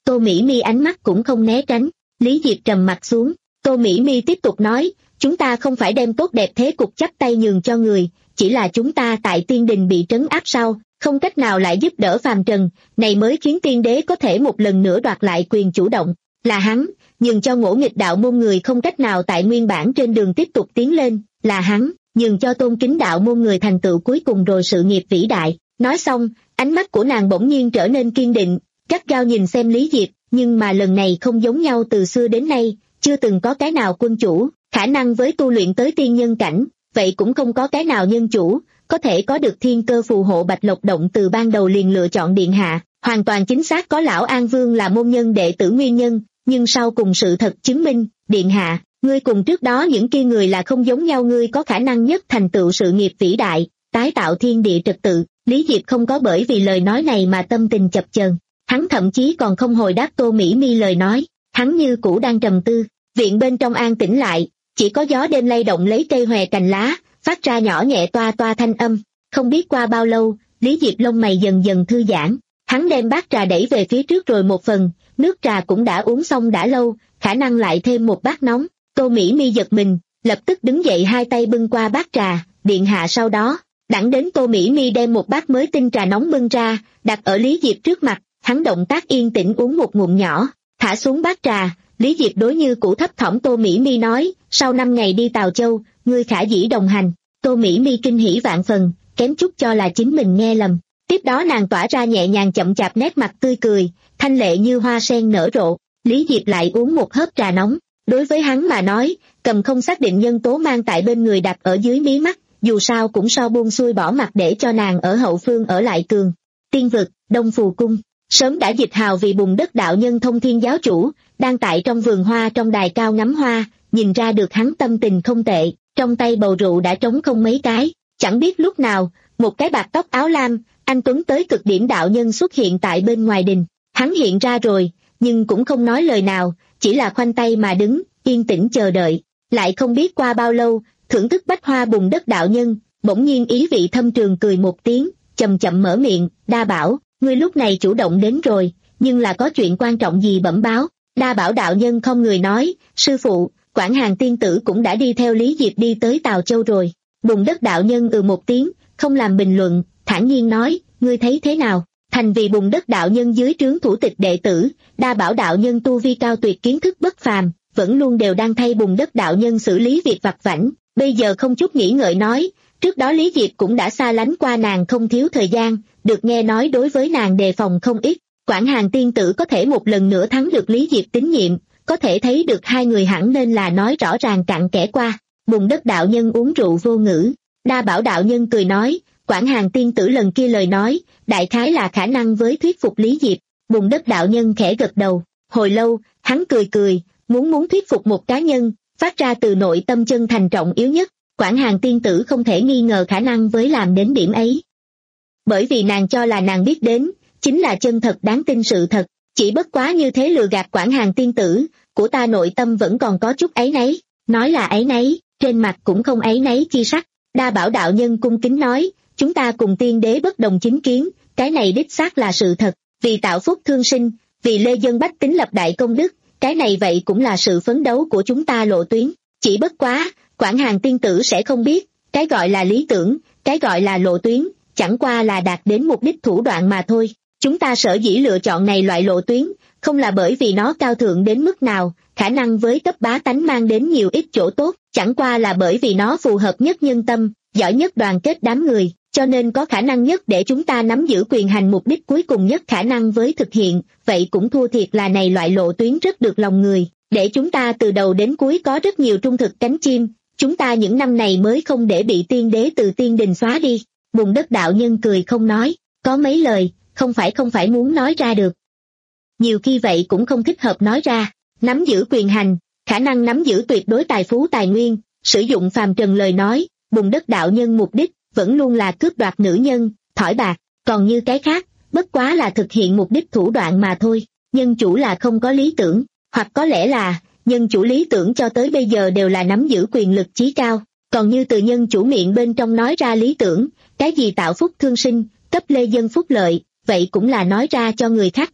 Tô Mỹ Mi ánh mắt cũng không né tránh. Lý Diệp trầm mặt xuống. Tô Mỹ Mi tiếp tục nói, chúng ta không phải đem tốt đẹp thế cục chắp tay nhường cho người, chỉ là chúng ta tại tiên đình bị trấn áp sau, không cách nào lại giúp đỡ phàm trần, này mới khiến tiên đế có thể một lần nữa đoạt lại quyền chủ động. Là hắn, nhường cho Ngỗ Nghịch đạo môn người không cách nào tại nguyên bản trên đường tiếp tục tiến lên, là hắn, nhường cho Tôn Kính đạo môn người thành tựu cuối cùng rồi sự nghiệp vĩ đại. Nói xong, ánh mắt của nàng bỗng nhiên trở nên kiên định, gắt gao nhìn xem Lý Diệp, nhưng mà lần này không giống nhau từ xưa đến nay, chưa từng có cái nào quân chủ, khả năng với tu luyện tới tiên nhân cảnh, vậy cũng không có cái nào nhân chủ, có thể có được thiên cơ phù hộ Bạch Lộc Động từ ban đầu liền lựa chọn điện hạ, hoàn toàn chính xác có lão An Vương là môn nhân đệ tử nguyên nhân, nhưng sau cùng sự thật chứng minh, điện hạ, ngươi cùng trước đó những kia người là không giống nhau, ngươi có khả năng nhất thành tựu sự nghiệp vĩ đại, tái tạo thiên địa trật tự. Lý Diệp không có bởi vì lời nói này mà tâm tình chập chờn, hắn thậm chí còn không hồi đáp Tô Mỹ Mi lời nói, hắn như cũ đang trầm tư. Viện bên trong an tĩnh lại, chỉ có gió đêm lay động lấy cây hòe cành lá, phát ra nhỏ nhẹ toa toa thanh âm. Không biết qua bao lâu, Lý Diệp lông mày dần dần thư giãn, hắn đem bát trà đẩy về phía trước rồi một phần, nước trà cũng đã uống xong đã lâu, khả năng lại thêm một bát nóng. Tô Mỹ Mi giật mình, lập tức đứng dậy hai tay bưng qua bát trà, điện hạ. Sau đó, đẳng đến Tô Mỹ Mi đem một bát mới tinh trà nóng bưng ra, đặt ở Lý Diệp trước mặt, hắn động tác yên tĩnh uống một ngụm nhỏ, thả xuống bát trà. Lý Diệp đối như cũ thấp thỏm Tô Mỹ Mi nói, sau năm ngày đi Tào Châu, ngươi khả dĩ đồng hành. Tô Mỹ Mi kinh hỉ vạn phần, kém chút cho là chính mình nghe lầm. Tiếp đó nàng tỏa ra nhẹ nhàng chậm chạp nét mặt tươi cười, thanh lệ như hoa sen nở rộ. Lý Diệp lại uống một hớp trà nóng, đối với hắn mà nói, cầm không xác định nhân tố mang tại bên người đặt ở dưới mí mắt, dù sao cũng so buông xuôi bỏ mặt để cho nàng ở hậu phương ở lại cường. Tiên vực, Đông Phù Cung, sớm đã dịch hào vì bùn đất đạo nhân Thông Thiên giáo chủ, đang tại trong vườn hoa trong đài cao ngắm hoa, nhìn ra được hắn tâm tình không tệ, trong tay bầu rượu đã trống không mấy cái. Chẳng biết lúc nào, một cái bạc tóc áo lam, anh tuấn tới cực điểm đạo nhân xuất hiện tại bên ngoài đình. Hắn hiện ra rồi, nhưng cũng không nói lời nào, chỉ là khoanh tay mà đứng, yên tĩnh chờ đợi. Lại không biết qua bao lâu, thưởng thức bách hoa bùn đất đạo nhân, bỗng nhiên ý vị thâm trường cười một tiếng, chậm chậm mở miệng, Đa Bảo, ngươi lúc này chủ động đến rồi, nhưng là có chuyện quan trọng gì bẩm báo. Đa Bảo đạo nhân không người nói, sư phụ, Quảng Hàn tiên tử cũng đã đi theo Lý Diệp đi tới Tào Châu rồi. Bùn đất đạo nhân ừ một tiếng, không làm bình luận, thản nhiên nói, ngươi thấy thế nào? Thành vì bùn đất đạo nhân dưới trướng thủ tịch đệ tử, Đa Bảo đạo nhân tu vi cao tuyệt, kiến thức bất phàm, vẫn luôn đều đang thay bùn đất đạo nhân xử lý việc vặt vãnh, bây giờ không chút nghĩ ngợi nói, trước đó Lý Diệp cũng đã xa lánh qua nàng không thiếu thời gian, được nghe nói đối với nàng đề phòng không ít. Quảng Hàn tiên tử có thể một lần nữa thắng được Lý Diệp tín nhiệm, có thể thấy được hai người hẳn nên là nói rõ ràng cặn kẽ qua. Bùn đất đạo nhân uống rượu vô ngữ, Đa Bảo đạo nhân cười nói, Quảng Hàn tiên tử lần kia lời nói, đại khái là khả năng với thuyết phục Lý Diệp. Bùn đất đạo nhân khẽ gật đầu, hồi lâu, hắn cười cười, muốn muốn thuyết phục một cá nhân, phát ra từ nội tâm chân thành trọng yếu nhất, Quảng Hàn tiên tử không thể nghi ngờ khả năng với làm đến điểm ấy. Bởi vì nàng cho là nàng biết đến, chính là chân thật đáng tin sự thật, chỉ bất quá như thế lừa gạt Quảng Hàn tiên tử, của ta nội tâm vẫn còn có chút áy náy, nói là áy náy, trên mặt cũng không áy náy chi sắc. Đa Bảo đạo nhân cung kính nói, chúng ta cùng tiên đế bất đồng chính kiến, cái này đích xác là sự thật, vì tạo phúc thương sinh, vì lê dân bách tính lập đại công đức, cái này vậy cũng là sự phấn đấu của chúng ta lộ tuyến, chỉ bất quá, Quảng Hàn tiên tử sẽ không biết, cái gọi là lý tưởng, cái gọi là lộ tuyến, chẳng qua là đạt đến mục đích thủ đoạn mà thôi. Chúng ta sở dĩ lựa chọn này loại lộ tuyến, không là bởi vì nó cao thượng đến mức nào, khả năng với cấp bá tánh mang đến nhiều ít chỗ tốt, chẳng qua là bởi vì nó phù hợp nhất nhân tâm, giỏi nhất đoàn kết đám người, cho nên có khả năng nhất để chúng ta nắm giữ quyền hành mục đích cuối cùng nhất khả năng với thực hiện, vậy cũng thua thiệt là này loại lộ tuyến rất được lòng người, để chúng ta từ đầu đến cuối có rất nhiều trung thực cánh chim, chúng ta những năm này mới không để bị tiên đế từ tiên đình xóa đi. Bùn đất đạo nhân cười không nói, có mấy lời, không phải không phải muốn nói ra được. Nhiều khi vậy cũng không thích hợp nói ra, nắm giữ quyền hành, khả năng nắm giữ tuyệt đối tài phú tài nguyên, sử dụng phàm trần lời nói, bùn đất đạo nhân mục đích, vẫn luôn là cướp đoạt nữ nhân, thỏi bạc, còn như cái khác, bất quá là thực hiện mục đích thủ đoạn mà thôi, nhân chủ là không có lý tưởng, hoặc có lẽ là, nhân chủ lý tưởng cho tới bây giờ đều là nắm giữ quyền lực chí cao, còn như từ nhân chủ miệng bên trong nói ra lý tưởng, cái gì tạo phúc thương sinh, cấp lê dân phúc lợi, vậy cũng là nói ra cho người khác tin,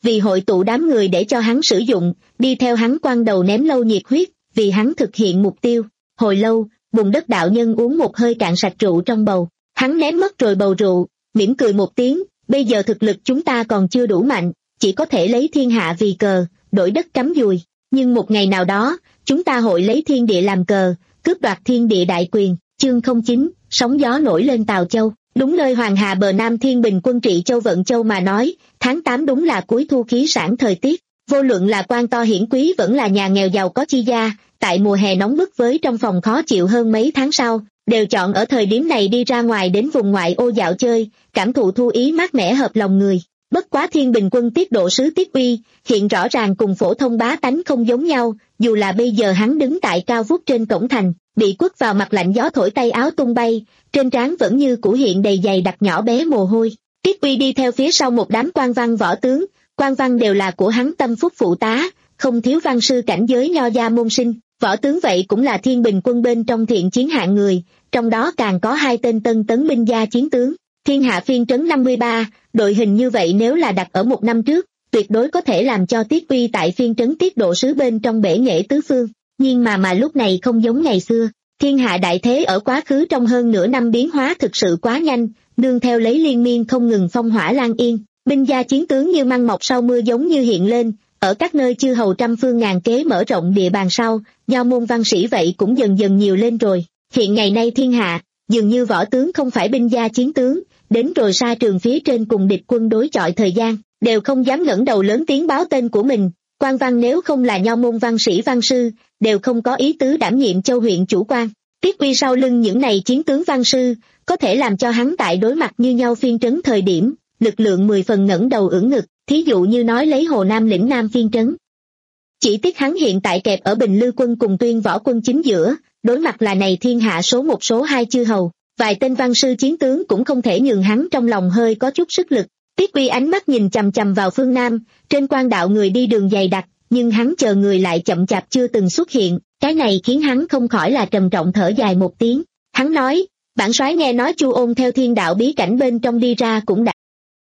vì hội tụ đám người để cho hắn sử dụng, đi theo hắn quăng đầu ném lâu nhiệt huyết, vì hắn thực hiện mục tiêu. Hồi lâu, Bùn Đất đạo nhân uống một hơi cạn sạch rượu trong bầu, hắn ném mất rồi bầu rượu, mỉm cười một tiếng, bây giờ thực lực chúng ta còn chưa đủ mạnh, chỉ có thể lấy thiên hạ vì cờ, đổi đất cắm dùi, nhưng một ngày nào đó, chúng ta hội lấy thiên địa làm cờ, cướp đoạt thiên địa đại quyền. Chương không chín, sóng gió nổi lên Tào Châu. Đúng nơi Hoàng Hà bờ Nam Thiên Bình Quân trị Châu Vận Châu mà nói, tháng tám đúng là cuối thu khí sản thời tiết, vô luận là quan to hiển quý vẫn là nhà nghèo giàu có chi gia, tại mùa hè nóng bức với trong phòng khó chịu hơn mấy tháng sau, đều chọn ở thời điểm này đi ra ngoài đến vùng ngoại ô dạo chơi, cảm thụ thu ý mát mẻ hợp lòng người. Bất quá Thiên Bình Quân tiết độ sứ Tiết Uy, hiện rõ ràng cùng phổ thông bá tánh không giống nhau, dù là bây giờ hắn đứng tại cao vút trên cổng thành, bị quất vào mặt lạnh gió thổi tay áo tung bay, trên trán vẫn như cũ hiện đầy dày đặc nhỏ bé mồ hôi. Tiết Uy đi theo phía sau một đám quan văn võ tướng, quan văn đều là của hắn tâm phúc phụ tá, không thiếu văn sư cảnh giới nho gia môn sinh, võ tướng vậy cũng là Thiên Bình Quân bên trong thiện chiến hạng người, trong đó càng có hai tên tân tấn binh gia chiến tướng. Thiên Hạ phiên trấn năm mươi ba, đội hình như vậy nếu là đặt ở một năm trước, tuyệt đối có thể làm cho Tiết Uy tại phiên trấn tiết độ sứ bên trong bể nghệ tứ phương, nhưng mà mà lúc này không giống ngày xưa. Thiên hạ đại thế ở quá khứ trong hơn nửa năm biến hóa thực sự quá nhanh, nương theo lấy liên miên không ngừng phong hỏa lan yên, binh gia chiến tướng như măng mọc sau mưa giống như hiện lên, ở các nơi chư hầu trăm phương ngàn kế mở rộng địa bàn sau, nho môn văn sĩ vậy cũng dần dần nhiều lên rồi. Hiện ngày nay thiên hạ, dường như võ tướng không phải binh gia chiến tướng, đến rồi xa trường phía trên cùng địch quân đối chọi thời gian, đều không dám ngẩng đầu lớn tiếng báo tên của mình. Quan văn nếu không là nho môn văn sĩ văn sư, đều không có ý tứ đảm nhiệm châu huyện chủ quan. Tiết Uy sau lưng những này chiến tướng văn sư, có thể làm cho hắn tại đối mặt như nhau phiên trấn thời điểm, lực lượng mười phần ngẩng đầu ưỡn ngực, thí dụ như nói lấy Hồ Nam lĩnh Nam phiên trấn. Chỉ tiếc hắn hiện tại kẹp ở Bình Lư quân cùng Tuyên Võ quân chính giữa, đối mặt là này thiên hạ số một số hai chư hầu, vài tên văn sư chiến tướng cũng không thể nhường hắn trong lòng hơi có chút sức lực. Tiết Uy ánh mắt nhìn chằm chằm vào phương Nam, trên quan đạo người đi đường dày đặc, nhưng hắn chờ người lại chậm chạp chưa từng xuất hiện, cái này khiến hắn không khỏi là trầm trọng thở dài một tiếng. Hắn nói, bản soái nghe nói Chu Ôn theo thiên đạo bí cảnh bên trong đi ra cũng đã.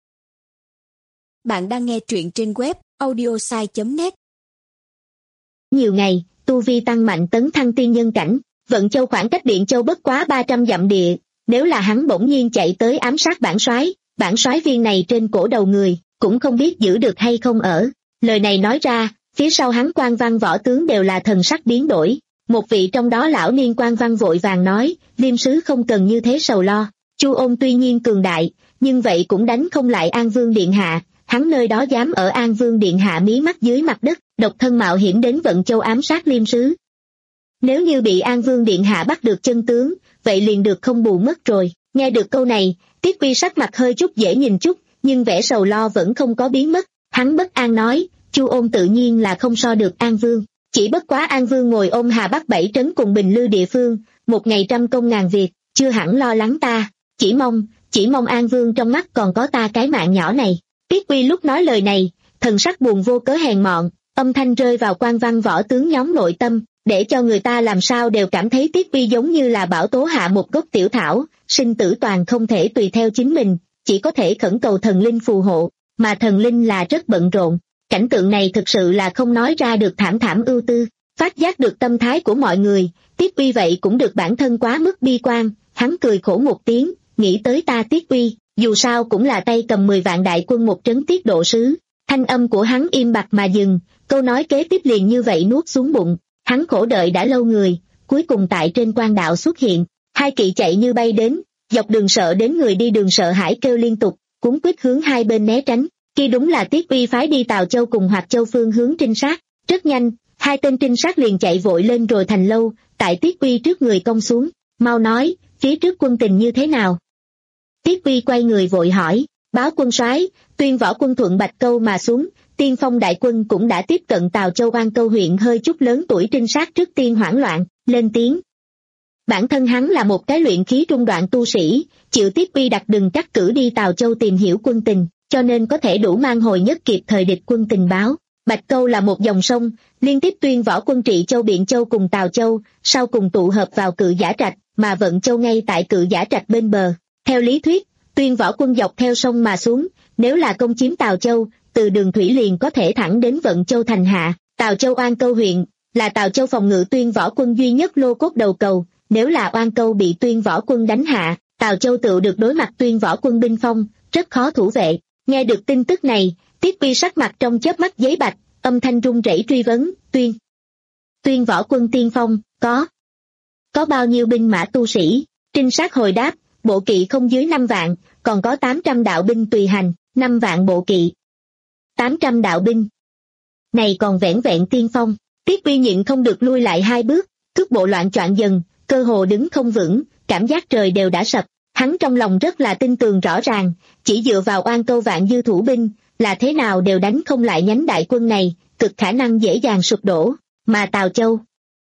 Bạn đang nghe truyện trên web audiosai chấm net. Nhiều ngày, tu vi tăng mạnh tấn thăng tiên nhân cảnh, Vận Châu khoảng cách Điện Châu bất quá ba trăm dặm địa, nếu là hắn bỗng nhiên chạy tới ám sát bản soái, bản soái viên này trên cổ đầu người, cũng không biết giữ được hay không ở. Lời này nói ra, phía sau hắn quan văn võ tướng đều là thần sắc biến đổi. Một vị trong đó lão niên quan văn vội vàng nói, Liêm sứ không cần như thế sầu lo. Chu Ôn tuy nhiên cường đại, nhưng vậy cũng đánh không lại An Vương Điện Hạ. Hắn nơi đó dám ở An Vương Điện Hạ mí mắt dưới mặt đất, độc thân mạo hiểm đến Vận Châu ám sát Liêm sứ. Nếu như bị An Vương Điện Hạ bắt được chân tướng, vậy liền được không bù mất rồi. Nghe được câu này, Tiết Uy sắc mặt hơi chút dễ nhìn chút, nhưng vẻ sầu lo vẫn không có biến mất. Hắn bất an nói, Chu Ôn tự nhiên là không so được An Vương, chỉ bất quá An Vương ngồi ôm Hà Bắc bảy trấn cùng Bình Lư địa phương, một ngày trăm công ngàn việc, chưa hẳn lo lắng ta, chỉ mong, chỉ mong An Vương trong mắt còn có ta cái mạng nhỏ này. Tiết Uy lúc nói lời này, thần sắc buồn vô cớ hèn mọn, âm thanh rơi vào quan văn võ tướng nhóm nội tâm, để cho người ta làm sao đều cảm thấy Tiết Uy giống như là bảo tố hạ một gốc tiểu thảo, sinh tử toàn không thể tùy theo chính mình, chỉ có thể khẩn cầu thần linh phù hộ, mà thần linh là rất bận rộn. Cảnh tượng này thực sự là không nói ra được thảm thảm ưu tư. Phát giác được tâm thái của mọi người, Tiết Uy vậy cũng được bản thân quá mức bi quan, hắn cười khổ một tiếng, nghĩ tới ta Tiết Uy, dù sao cũng là tay cầm mười vạn đại quân một trấn tiết độ sứ. Thanh âm của hắn im bặt mà dừng, câu nói kế tiếp liền như vậy nuốt xuống bụng. Hắn khổ đợi đã lâu người, cuối cùng tại trên quan đạo xuất hiện, hai kỵ chạy như bay đến, dọc đường sợ đến người đi đường sợ hãi kêu liên tục, cuống quýt hướng hai bên né tránh. Khi đúng là Tiết Uy phái đi Tào Châu cùng Hoạt Châu phương hướng trinh sát, rất nhanh, hai tên trinh sát liền chạy vội lên rồi thành lâu, tại Tiết Uy trước người cong xuống, mau nói, phía trước quân tình như thế nào? Tiết Uy quay người vội hỏi, báo quân soái, Tuyên Võ quân thuận Bạch Câu mà xuống, Tiên Phong đại quân cũng đã tiếp cận Tào Châu Oan Câu huyện hơi chút lớn tuổi trinh sát trước tiên hoảng loạn, lên tiếng. Bản thân hắn là một cái luyện khí trung đoạn tu sĩ, chịu Tiết Uy đặt đừng cắt cử đi Tào Châu tìm hiểu quân tình, cho nên có thể đủ mang hồi nhất kịp thời địch quân tình báo. Bạch Câu là một dòng sông, liên tiếp Tuyên Võ quân trị Châu Biện Châu cùng Tào Châu, sau cùng tụ hợp vào Cự Giả Trạch, mà Vận Châu ngay tại Cự Giả Trạch bên bờ. Theo lý thuyết, Tuyên Võ quân dọc theo sông mà xuống, nếu là công chiếm Tào Châu, từ đường thủy liền có thể thẳng đến Vận Châu thành hạ. Tào Châu Oan Câu huyện, là Tào Châu phòng ngự Tuyên võ quân duy nhất lô cốt đầu cầu, nếu là Oan Câu bị Tuyên võ quân đánh hạ, Tào Châu tự được đối mặt Tuyên võ quân binh phong, rất khó thủ vệ. Nghe được tin tức này, Tiết Uy sắc mặt trong chớp mắt giấy bạch, âm thanh run rẩy truy vấn, Tuyên. Tuyên võ quân tiên phong, có. Có bao nhiêu binh mã tu sĩ? Trinh sát hồi đáp, bộ kỵ không dưới năm vạn, còn có tám trăm đạo binh tùy hành, năm vạn bộ kỵ. tám trăm đạo binh. Này còn vẻn vẹn tiên phong. Tiết Uy nhịn không được lui lại hai bước, cước bộ loạn choạng dần, cơ hồ đứng không vững, cảm giác trời đều đã sập. Hắn trong lòng rất là tin tường rõ ràng, chỉ dựa vào Oan Câu vạn dư thủ binh, là thế nào đều đánh không lại nhánh đại quân này, cực khả năng dễ dàng sụp đổ, mà Tào Châu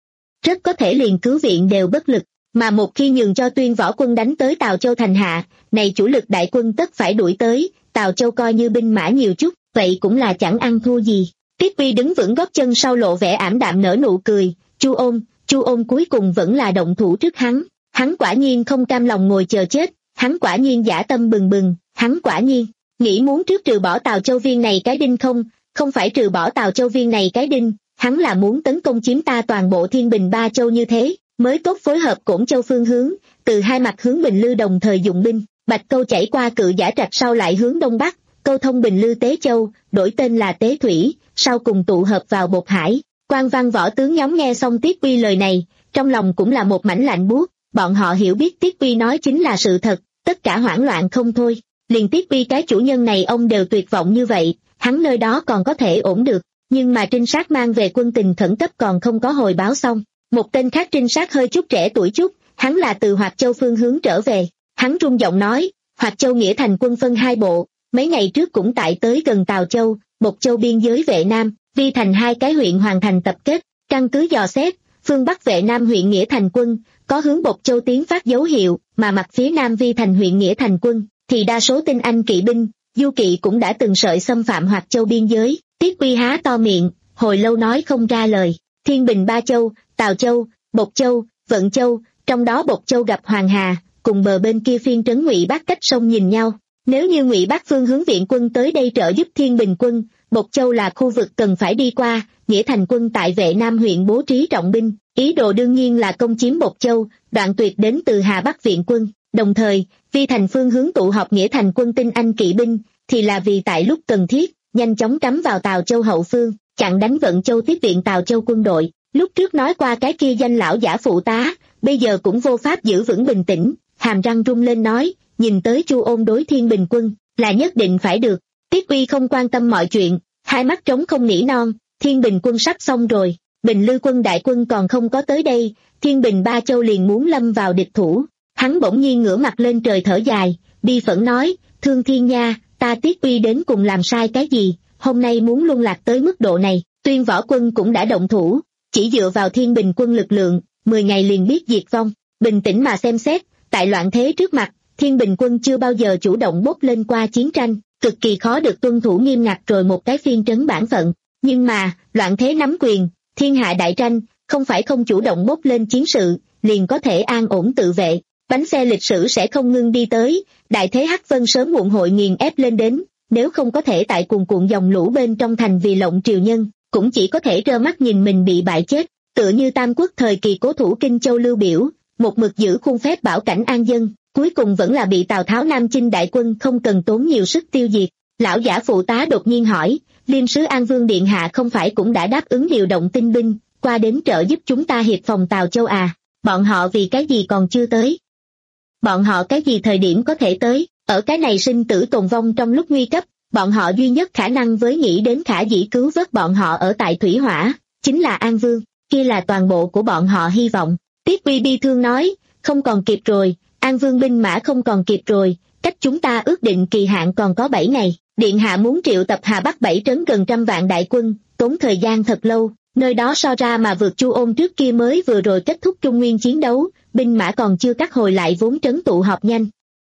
rất có thể liền cứu viện đều bất lực, mà một khi nhường cho Tuyên võ quân đánh tới Tào Châu thành hạ, này chủ lực đại quân tất phải đuổi tới, Tào Châu coi như binh mã nhiều chút, vậy cũng là chẳng ăn thua gì. Tiết Uy đứng vững gót chân sau lộ vẻ ảm đạm nở nụ cười, Chu Ôn, Chu Ôn cuối cùng vẫn là động thủ trước hắn, hắn quả nhiên không cam lòng ngồi chờ chết, hắn quả nhiên dã tâm bừng bừng, hắn quả nhiên nghĩ muốn trước trừ bỏ Tào Châu viên này cái đinh không, không phải trừ bỏ Tào Châu viên này cái đinh, hắn là muốn tấn công chiếm ta toàn bộ Thiên Bình Ba Châu như thế, mới tốt phối hợp Cổn Châu phương hướng, từ hai mặt hướng Bình Lư đồng thời dụng binh, Bạch Câu chảy qua Cự Giả Trạch sau lại hướng đông bắc, câu thông Bình Lư Tế Châu, đổi tên là Tế Thủy, sau cùng tụ hợp vào Bột Hải. Quan văn võ tướng nhóm nghe xong Tiết Uy lời này, trong lòng cũng là một mảnh lạnh buốt, bọn họ hiểu biết Tiết Uy nói chính là sự thật, tất cả hoảng loạn không thôi. Liền Tiết Uy cái chủ nhân này ông đều tuyệt vọng như vậy, hắn nơi đó còn có thể ổn được, nhưng mà trinh sát mang về quân tình khẩn cấp còn không có hồi báo xong. Một tên khác trinh sát hơi chút trẻ tuổi chút, hắn là từ Hoạt Châu phương hướng trở về, hắn rung giọng nói, Hoạt Châu nghĩa thành quân phân hai bộ, mấy ngày trước cũng tại tới gần Tào Châu, Bột Châu biên giới vệ Nam, Vi thành hai cái huyện hoàn thành tập kết, căn cứ dò xét, phương Bắc vệ Nam huyện nghĩa thành quân, có hướng Bột Châu tiến phát dấu hiệu, mà mặt phía Nam Vi thành huyện nghĩa thành quân, thì đa số tinh anh kỵ binh, du kỵ cũng đã từng sợi xâm phạm Hoạt Châu biên giới. Tiết Uy há to miệng, hồi lâu nói không ra lời. Thiên Bình Ba Châu, Tào Châu, Bột Châu, Vận Châu, trong đó Bột Châu gặp Hoàng Hà, cùng bờ bên kia phiên trấn Ngụy Bắc cách sông nhìn nhau. Nếu như Ngụy Bắc phương hướng viện quân tới đây trợ giúp Thiên Bình quân, Bột Châu là khu vực cần phải đi qua, nghĩa thành quân tại vệ Nam huyện bố trí trọng binh, ý đồ đương nhiên là công chiếm Bột Châu, đoạn tuyệt đến từ Hà Bắc viện quân. Đồng thời, Vi thành phương hướng tụ họp nghĩa thành quân tinh anh kỵ binh, thì là vì tại lúc cần thiết, nhanh chóng cắm vào Tào Châu hậu phương, chặn đánh Vận Châu tiếp viện Tào Châu quân đội. Lúc trước nói qua cái kia danh lão giả phụ tá, bây giờ cũng vô pháp giữ vững bình tĩnh, hàm răng rung lên nói, nhìn tới Chu Ôn đối Thiên Bình quân, là nhất định phải được. Tiết Uy không quan tâm mọi chuyện, hai mắt trống không nỉ non, Thiên Bình quân sắp xong rồi, Bình Lư quân đại quân còn không có tới đây, Thiên Bình Ba Châu liền muốn lâm vào địch thủ. Hắn bỗng nhiên ngửa mặt lên trời thở dài, bi phẫn nói, Thương Thiên nha, ta Tiết Uy đến cùng làm sai cái gì, hôm nay muốn luân lạc tới mức độ này. Tuyên võ quân cũng đã động thủ, chỉ dựa vào Thiên Bình quân lực lượng, mười ngày liền biết diệt vong. Bình tĩnh mà xem xét, tại loạn thế trước mặt, Thiên Bình quân chưa bao giờ chủ động bốc lên qua chiến tranh, cực kỳ khó được tuân thủ nghiêm ngặt rồi một cái phiên trấn bản phận. Nhưng mà, loạn thế nắm quyền, thiên hạ đại tranh, không phải không chủ động bốc lên chiến sự, liền có thể an ổn tự vệ. Bánh xe lịch sử sẽ không ngưng đi tới, đại thế Hắc Vân sớm muộn hội nghiền ép lên đến, nếu không có thể tại cuồn cuộn dòng lũ bên trong thành vì lộng triều nhân, cũng chỉ có thể trơ mắt nhìn mình bị bại chết, tựa như Tam Quốc thời kỳ cố thủ Kinh Châu Lưu Biểu, một mực giữ khuôn phép bảo cảnh an dân, cuối cùng vẫn là bị Tào Tháo Nam Chinh đại quân không cần tốn nhiều sức tiêu diệt. Lão giả phụ tá đột nhiên hỏi, Liêm sứ An Vương Điện Hạ không phải cũng đã đáp ứng điều động tinh binh, qua đến trợ giúp chúng ta hiệp phòng Tào Châu à, bọn họ vì cái gì còn chưa tới? Bọn họ cái gì thời điểm có thể tới, ở cái này sinh tử tồn vong trong lúc nguy cấp, bọn họ duy nhất khả năng với nghĩ đến khả dĩ cứu vớt bọn họ ở tại Thủy Hỏa, chính là An Vương, kia là toàn bộ của bọn họ hy vọng. Tiết Uy bi thương nói, không còn kịp rồi, An Vương binh mã không còn kịp rồi, cách chúng ta ước định kỳ hạn còn có bảy ngày, Điện Hạ muốn triệu tập Hà Bắc bảy trấn gần trăm vạn đại quân, tốn thời gian thật lâu, nơi đó so ra mà vượt Chu Ôn trước kia mới vừa rồi kết thúc Trung Nguyên chiến đấu, binh mã còn chưa cắt hồi lại vốn trấn tụ họp nhanh.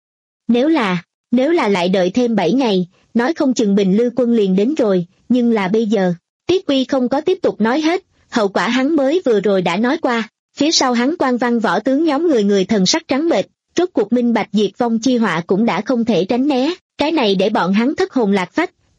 Nếu là, nếu là lại đợi thêm bảy ngày, nói không chừng Bình Lư quân liền đến rồi, nhưng là bây giờ, Tiết Uy không có tiếp tục nói hết, hậu quả hắn mới vừa rồi đã nói qua, phía sau hắn quan văn võ tướng nhóm người người thần sắc trắng bệch, rốt cuộc minh bạch diệt vong chi họa cũng đã không thể tránh né, cái này để bọn hắn thất hồn lạc phách,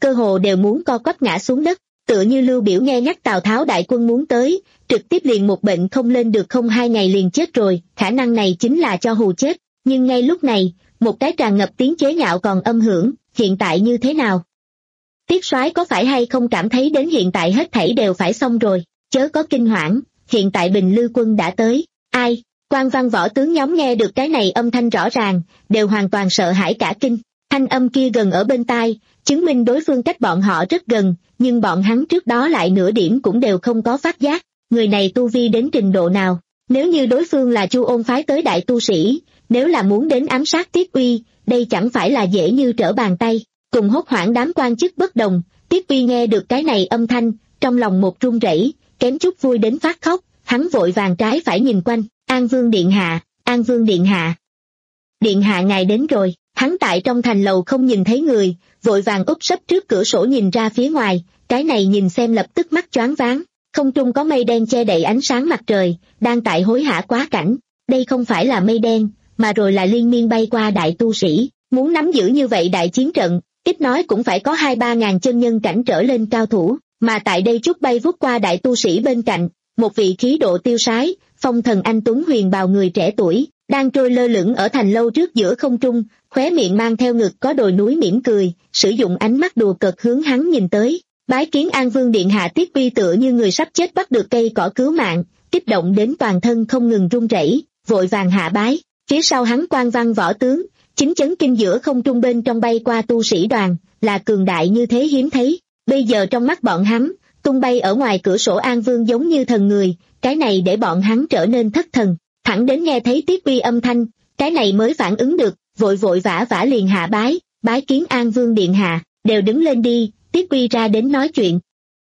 cơ hồ đều muốn co quắp ngã xuống đất, tựa như Lưu Biểu nghe nhắc Tào Tháo đại quân muốn tới, trực tiếp liền một bệnh không lên được không hai ngày liền chết rồi, khả năng này chính là cho hù chết, nhưng ngay lúc này, một cái tràn ngập tiếng chế nhạo còn âm hưởng, hiện tại như thế nào? Tiết soái có phải hay không cảm thấy đến hiện tại hết thảy đều phải xong rồi, chớ có kinh hoảng, hiện tại Bình Lư quân đã tới, ai? Quan văn võ tướng nhóm nghe được cái này âm thanh rõ ràng, đều hoàn toàn sợ hãi cả kinh, thanh âm kia gần ở bên tai, chứng minh đối phương cách bọn họ rất gần, nhưng bọn hắn trước đó lại nửa điểm cũng đều không có phát giác, người này tu vi đến trình độ nào, nếu như đối phương là Chu Ôn phái tới đại tu sĩ, nếu là muốn đến ám sát Tiết Uy, đây chẳng phải là dễ như trở bàn tay, cùng hốt hoảng đám quan chức bất đồng, Tiết Uy nghe được cái này âm thanh, trong lòng một run rẩy, kém chút vui đến phát khóc, hắn vội vàng trái phải nhìn quanh, An Vương điện hạ, An Vương điện hạ. Điện hạ ngài đến rồi, hắn tại trong thành lầu không nhìn thấy người, vội vàng úp sấp trước cửa sổ nhìn ra phía ngoài, cái này nhìn xem lập tức mắt choáng váng, không trung có mây đen che đậy ánh sáng mặt trời, đang tại hối hả quá cảnh, đây không phải là mây đen, mà rồi là liên miên bay qua đại tu sĩ, muốn nắm giữ như vậy đại chiến trận, ít nói cũng phải có hai ba ngàn chân nhân cảnh trở lên cao thủ, mà tại đây chút bay vút qua đại tu sĩ bên cạnh, một vị khí độ tiêu sái, phong thần anh tuấn huyền bào người trẻ tuổi, đang trôi lơ lửng ở thành lâu trước giữa không trung, khóe miệng mang theo ngực có đồi núi mỉm cười, sử dụng ánh mắt đùa cợt hướng hắn nhìn tới. Bái kiến An Vương điện hạ. Tiết Uy tựa như người sắp chết bắt được cây cỏ cứu mạng, kích động đến toàn thân không ngừng run rẩy, vội vàng hạ bái. Phía sau hắn quan văn võ tướng, chính chấn kinh giữa không trung bên trong bay qua tu sĩ đoàn, là cường đại như thế hiếm thấy. Bây giờ trong mắt bọn hắn, tung bay ở ngoài cửa sổ An Vương giống như thần người, cái này để bọn hắn trở nên thất thần. Thẳng đến nghe thấy Tiết Uy âm thanh, cái này mới phản ứng được, vội vội vã vã liền hạ bái, bái kiến An Vương điện hạ, đều đứng lên đi. Tiết Uy ra đến nói chuyện.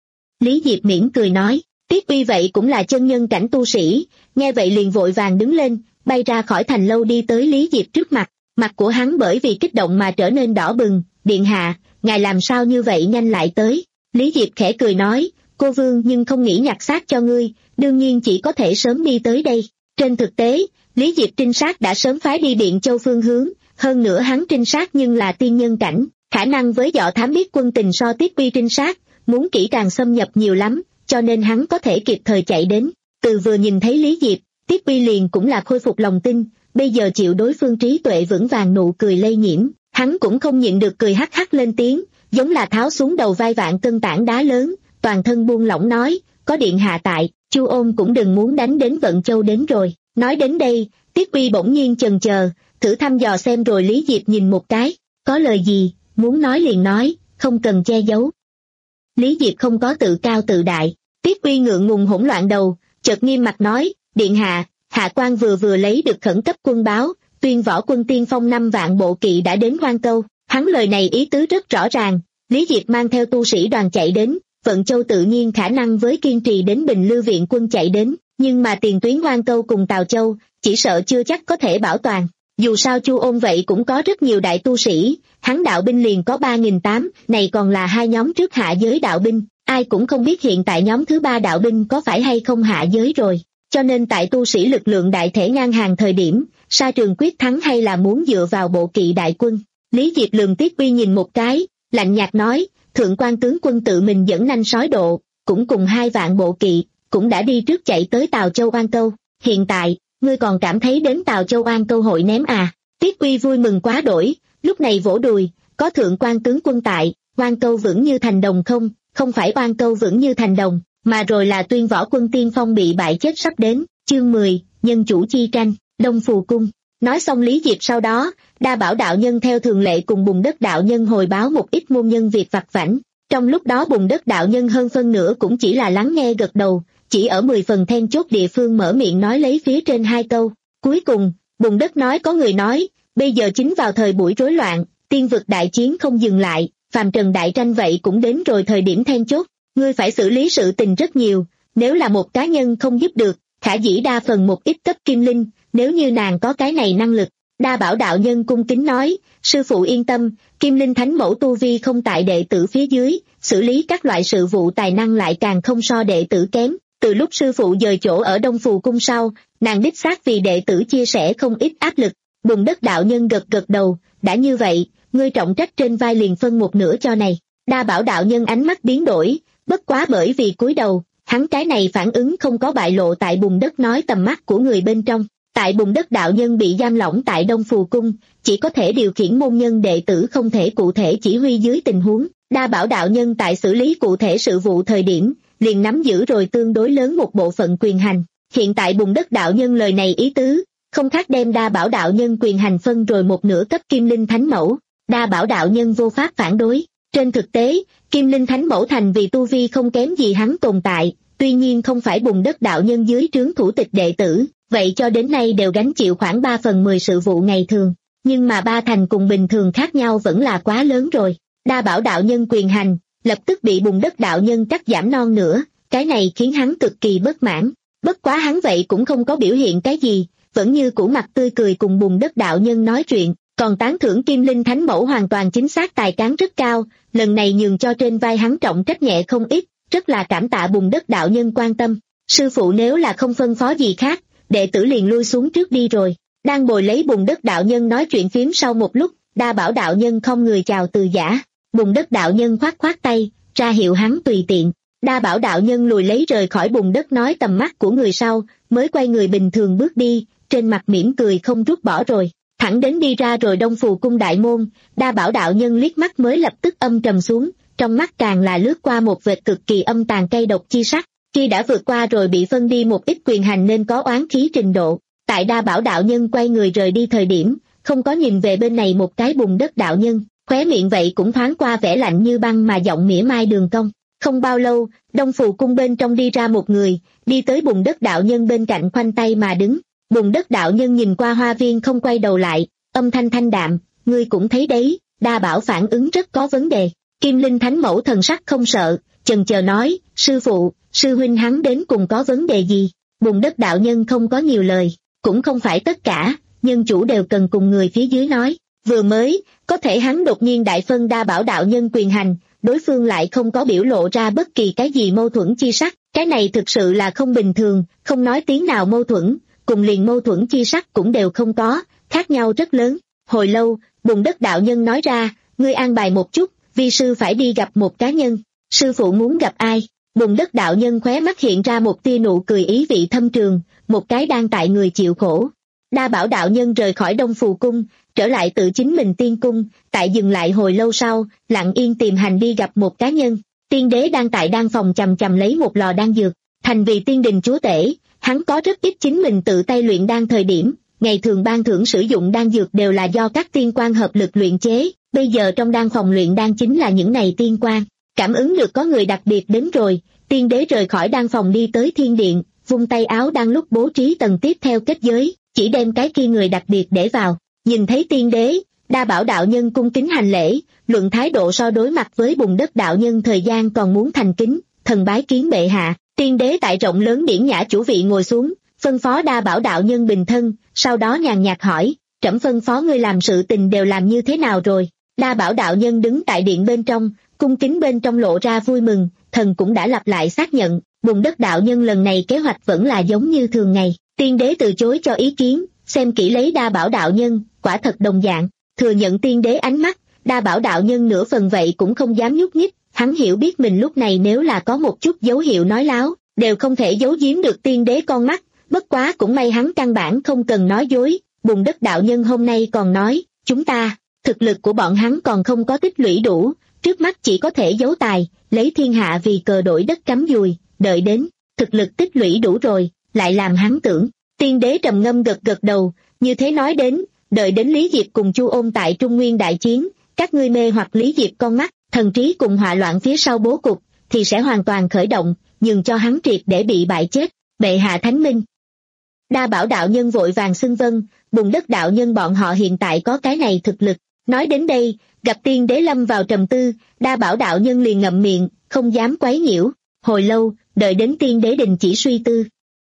Lý Diệp mỉm cười nói, Tiết Uy vậy cũng là chân nhân cảnh tu sĩ, nghe vậy liền vội vàng đứng lên, bay ra khỏi thành lâu đi tới Lý Diệp trước mặt, mặt của hắn bởi vì kích động mà trở nên đỏ bừng, điện hạ, ngài làm sao như vậy nhanh lại tới. Lý Diệp khẽ cười nói, cô Vương nhưng không nghĩ nhặt xác cho ngươi, đương nhiên chỉ có thể sớm đi tới đây. Trên thực tế, Lý Diệp trinh sát đã sớm phái đi Điện Châu phương hướng, hơn nữa hắn trinh sát nhưng là tiên nhân cảnh. Khả năng với dọ thám biết quân tình so Tiết Uy trinh sát, muốn kỹ càng xâm nhập nhiều lắm, cho nên hắn có thể kịp thời chạy đến. Từ vừa nhìn thấy Lý Diệp, Tiết Uy liền cũng là khôi phục lòng tin, bây giờ chịu đối phương trí tuệ vững vàng nụ cười lây nhiễm, hắn cũng không nhịn được cười hắc hắc lên tiếng, giống là tháo xuống đầu vai vạn cân tảng đá lớn, toàn thân buông lỏng nói, có điện hạ tại, Chu Ôn cũng đừng muốn đánh đến Vận Châu đến rồi. Nói đến đây, Tiết Uy bỗng nhiên chần chờ, thử thăm dò xem rồi Lý Diệp nhìn một cái, có lời gì, muốn nói liền nói, không cần che giấu. Lý Diệp không có tự cao tự đại, Tiết Uy ngượng ngùng hỗn loạn đầu, chợt nghiêm mặt nói, điện hạ, hạ quan vừa vừa lấy được khẩn cấp quân báo, tuyên võ quân tiên phong năm vạn bộ kỵ đã đến Hoan Câu. Hắn lời này ý tứ rất rõ ràng, Lý Diệp mang theo tu sĩ đoàn chạy đến, Vận Châu tự nhiên khả năng với kiên trì đến Bình Lư viện quân chạy đến, nhưng mà tiền tuyến Hoan Câu cùng Tào Châu, chỉ sợ chưa chắc có thể bảo toàn. Dù sao Chu Ôn vậy cũng có rất nhiều đại tu sĩ, hắn đạo binh liền có ba nghìn tám trăm, này còn là hai nhóm trước hạ giới đạo binh, ai cũng không biết hiện tại nhóm thứ ba đạo binh có phải hay không hạ giới rồi. Cho nên tại tu sĩ lực lượng đại thể ngang hàng thời điểm, Sa Trường quyết thắng hay là muốn dựa vào bộ kỵ đại quân. Lý Diệp lườm Tiết Uy nhìn một cái, lạnh nhạt nói, thượng quan tướng quân tự mình dẫn nanh sói độ, cũng cùng hai vạn bộ kỵ, cũng đã đi trước chạy tới Tào Châu Oan Câu, hiện tại, ngươi còn cảm thấy đến Tào Châu Oan Câu hội ném à? Tiết Uy vui mừng quá đổi, lúc này vỗ đùi, có thượng quan tướng quân tại, Oan Câu vững như thành đồng không, không phải Oan Câu vững như thành đồng, mà rồi là tuyên võ quân tiên phong bị bại chết sắp đến. Chương mười, nhân chủ chi tranh, Đông Phù Cung. Nói xong Lý Diệp sau đó, Đa Bảo đạo nhân theo thường lệ cùng Bùn Đất đạo nhân hồi báo một ít môn nhân việc vặt vãnh. Trong lúc đó Bùn Đất đạo nhân hơn phân nửa cũng chỉ là lắng nghe gật đầu, chỉ ở mười phần then chốt địa phương mở miệng nói lấy phía trên hai câu. Cuối cùng, Bùn Đất nói có người nói, bây giờ chính vào thời buổi rối loạn, tiên vực đại chiến không dừng lại, phàm trần đại tranh vậy cũng đến rồi thời điểm then chốt, ngươi phải xử lý sự tình rất nhiều, nếu là một cá nhân không giúp được, khả dĩ đa phần một ít cấp kim linh, nếu như nàng có cái này năng lực. Đa Bảo đạo nhân cung kính nói, sư phụ yên tâm, kim linh thánh mẫu tu vi không tại đệ tử phía dưới, xử lý các loại sự vụ tài năng lại càng không so đệ tử kém. Từ lúc sư phụ dời chỗ ở Đông Phù Cung sau, nàng đích xác vì đệ tử chia sẻ không ít áp lực. Bùn Đất đạo nhân gật gật đầu, đã như vậy, ngươi trọng trách trên vai liền phân một nửa cho này. Đa Bảo đạo nhân ánh mắt biến đổi, bất quá bởi vì cúi đầu, hắn cái này phản ứng không có bại lộ tại bùn đất nói tầm mắt của người bên trong. Tại bùn đất đạo nhân bị giam lỏng tại Đông Phù Cung, chỉ có thể điều khiển môn nhân đệ tử không thể cụ thể chỉ huy dưới tình huống. Đa Bảo đạo nhân tại xử lý cụ thể sự vụ thời điểm, liền nắm giữ rồi tương đối lớn một bộ phận quyền hành. Hiện tại bùn đất đạo nhân lời này ý tứ, không khác đem Đa Bảo đạo nhân quyền hành phân rồi một nửa cấp Kim Linh Thánh Mẫu. Đa Bảo đạo nhân vô pháp phản đối. Trên thực tế, Kim Linh Thánh Mẫu thành vì tu vi không kém gì hắn tồn tại, tuy nhiên không phải bùn đất đạo nhân dưới trướng thủ tịch đệ tử, vậy cho đến nay đều gánh chịu khoảng ba phần mười sự vụ ngày thường. Nhưng mà ba thành cùng bình thường khác nhau vẫn là quá lớn rồi. Đa Bảo đạo nhân quyền hành, lập tức bị bùn đất đạo nhân cắt giảm non nữa, cái này khiến hắn cực kỳ bất mãn. Bất quá hắn vậy cũng không có biểu hiện cái gì, vẫn như cũ mặt tươi cười cùng bùn đất đạo nhân nói chuyện, còn tán thưởng Kim Linh Thánh Mẫu hoàn toàn chính xác tài cán rất cao, lần này nhường cho trên vai hắn trọng trách nhẹ không ít, rất là cảm tạ bùn đất đạo nhân quan tâm. Sư phụ nếu là không phân phó gì khác, đệ tử liền lui xuống trước đi rồi. Đang bồi lấy bùn đất đạo nhân nói chuyện phiếm sau một lúc, Đa Bảo đạo nhân không người chào từ giả. Bùn đất đạo nhân khoát khoát tay, ra hiệu hắn tùy tiện. Đa Bảo đạo nhân lùi lấy rời khỏi bùn đất nói tầm mắt của người sau, mới quay người bình thường bước đi, trên mặt mỉm cười không rút bỏ rồi. Thẳng đến đi ra rồi Đông Phù Cung đại môn, Đa Bảo đạo nhân liếc mắt mới lập tức âm trầm xuống, trong mắt càng là lướt qua một vệt cực kỳ âm tàn cay độc chi sắc. Khi đã vượt qua rồi bị phân đi một ít quyền hành nên có oán khí trình độ. Tại Đa Bảo đạo nhân quay người rời đi thời điểm, không có nhìn về bên này một cái bùn đất đạo nhân, khóe miệng vậy cũng thoáng qua vẻ lạnh như băng mà giọng mỉa mai đường cong. Không bao lâu, Đông Phù Cung bên trong đi ra một người, đi tới bùn đất đạo nhân bên cạnh khoanh tay mà đứng. Bùn đất đạo nhân nhìn qua hoa viên không quay đầu lại, âm thanh thanh đạm, ngươi cũng thấy đấy, Đa Bảo phản ứng rất có vấn đề. Kim Linh Thánh Mẫu thần sắc không sợ, chần chờ nói, sư phụ, sư huynh hắn đến cùng có vấn đề gì? Bùn đất đạo nhân không có nhiều lời, cũng không phải tất cả, nhân chủ đều cần cùng người phía dưới nói. Vừa mới, có thể hắn đột nhiên đại phân Đa Bảo đạo nhân quyền hành, đối phương lại không có biểu lộ ra bất kỳ cái gì mâu thuẫn chi sắc, cái này thực sự là không bình thường, không nói tiếng nào mâu thuẫn, cùng liền mâu thuẫn chi sắc cũng đều không có, khác nhau rất lớn. Hồi lâu, bùn đất đạo nhân nói ra, ngươi an bài một chút, vi sư phải đi gặp một cá nhân. Sư phụ muốn gặp ai? Bùn đất đạo nhân khóe mắt hiện ra một tia nụ cười ý vị thâm trường, một cái đang tại người chịu khổ. Đa Bảo đạo nhân rời khỏi Đông Phù Cung, trở lại tự chính mình tiên cung, tại dừng lại hồi lâu sau, lặng yên tìm hành đi gặp một cá nhân. Tiên đế đang tại đan phòng chầm chầm lấy một lò đan dược, thành vì tiên đình chúa tể, hắn có rất ít chính mình tự tay luyện đan thời điểm, ngày thường ban thưởng sử dụng đan dược đều là do các tiên quan hợp lực luyện chế, bây giờ trong đan phòng luyện đan chính là những này tiên quan. Cảm ứng được có người đặc biệt đến rồi, tiên đế rời khỏi đan phòng đi tới thiên điện, vung tay áo đang lúc bố trí tầng tiếp theo kết giới, chỉ đem cái kia người đặc biệt để vào. Nhìn thấy tiên đế, Đa Bảo đạo nhân cung kính hành lễ, luận thái độ so đối mặt với bùn đất đạo nhân thời gian còn muốn thành kính, thần bái kiến bệ hạ. Tiên đế tại rộng lớn điển nhã chủ vị ngồi xuống, phân phó Đa Bảo đạo nhân bình thân, sau đó nhàn nhạt hỏi, trẫm phân phó ngươi làm sự tình đều làm như thế nào rồi? Đa Bảo đạo nhân đứng tại điện bên trong, cung kính bên trong lộ ra vui mừng, thần cũng đã lặp lại xác nhận, bùn đất đạo nhân lần này kế hoạch vẫn là giống như thường ngày. Tiên đế từ chối cho ý kiến, xem kỹ lấy Đa Bảo đạo nhân, quả thật đồng dạng, thừa nhận tiên đế ánh mắt, Đa Bảo đạo nhân nửa phần vậy cũng không dám nhúc nhích, hắn hiểu biết mình lúc này nếu là có một chút dấu hiệu nói láo, đều không thể giấu giếm được tiên đế con mắt, bất quá cũng may hắn căn bản không cần nói dối. Bùn đất đạo nhân hôm nay còn nói, chúng ta, thực lực của bọn hắn còn không có tích lũy đủ, trước mắt chỉ có thể giấu tài, lấy thiên hạ vì cờ đổi đất cắm dùi, đợi đến, thực lực tích lũy đủ rồi, lại làm hắn tưởng. Tiên đế trầm ngâm gật gật đầu, như thế nói đến, đợi đến Lý Diệp cùng Chu Ôn tại Trung Nguyên đại chiến, các ngươi mê hoặc Lý Diệp con mắt, thần trí cùng họa loạn phía sau bố cục, thì sẽ hoàn toàn khởi động, nhường cho hắn triệt để bị bại chết, bệ hạ thánh minh. Đa Bảo đạo nhân vội vàng xưng vâng, bùn đất đạo nhân bọn họ hiện tại có cái này thực lực. Nói đến đây, gặp tiên đế lâm vào trầm tư, Đa Bảo đạo nhân liền ngậm miệng, không dám quấy nhiễu. Hồi lâu, đợi đến tiên đế đình chỉ suy tư.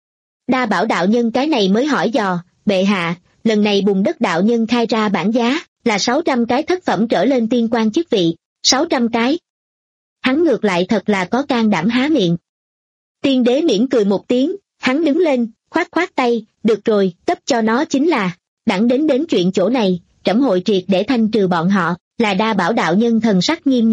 Đa Bảo đạo nhân cái này mới hỏi dò, bệ hạ, lần này bùn đất đạo nhân khai ra bản giá, là sáu trăm cái thất phẩm trở lên tiên quan chức vị, sáu trăm cái. Hắn ngược lại thật là có can đảm há miệng. Tiên đế mỉm cười một tiếng, hắn đứng lên, khoát khoát tay, được rồi, cấp cho nó chính là, đặng đến đến chuyện chỗ này, trẫm hội triệt để thanh trừ bọn họ, là Đa Bảo đạo nhân thần sắc nghiêm nghị,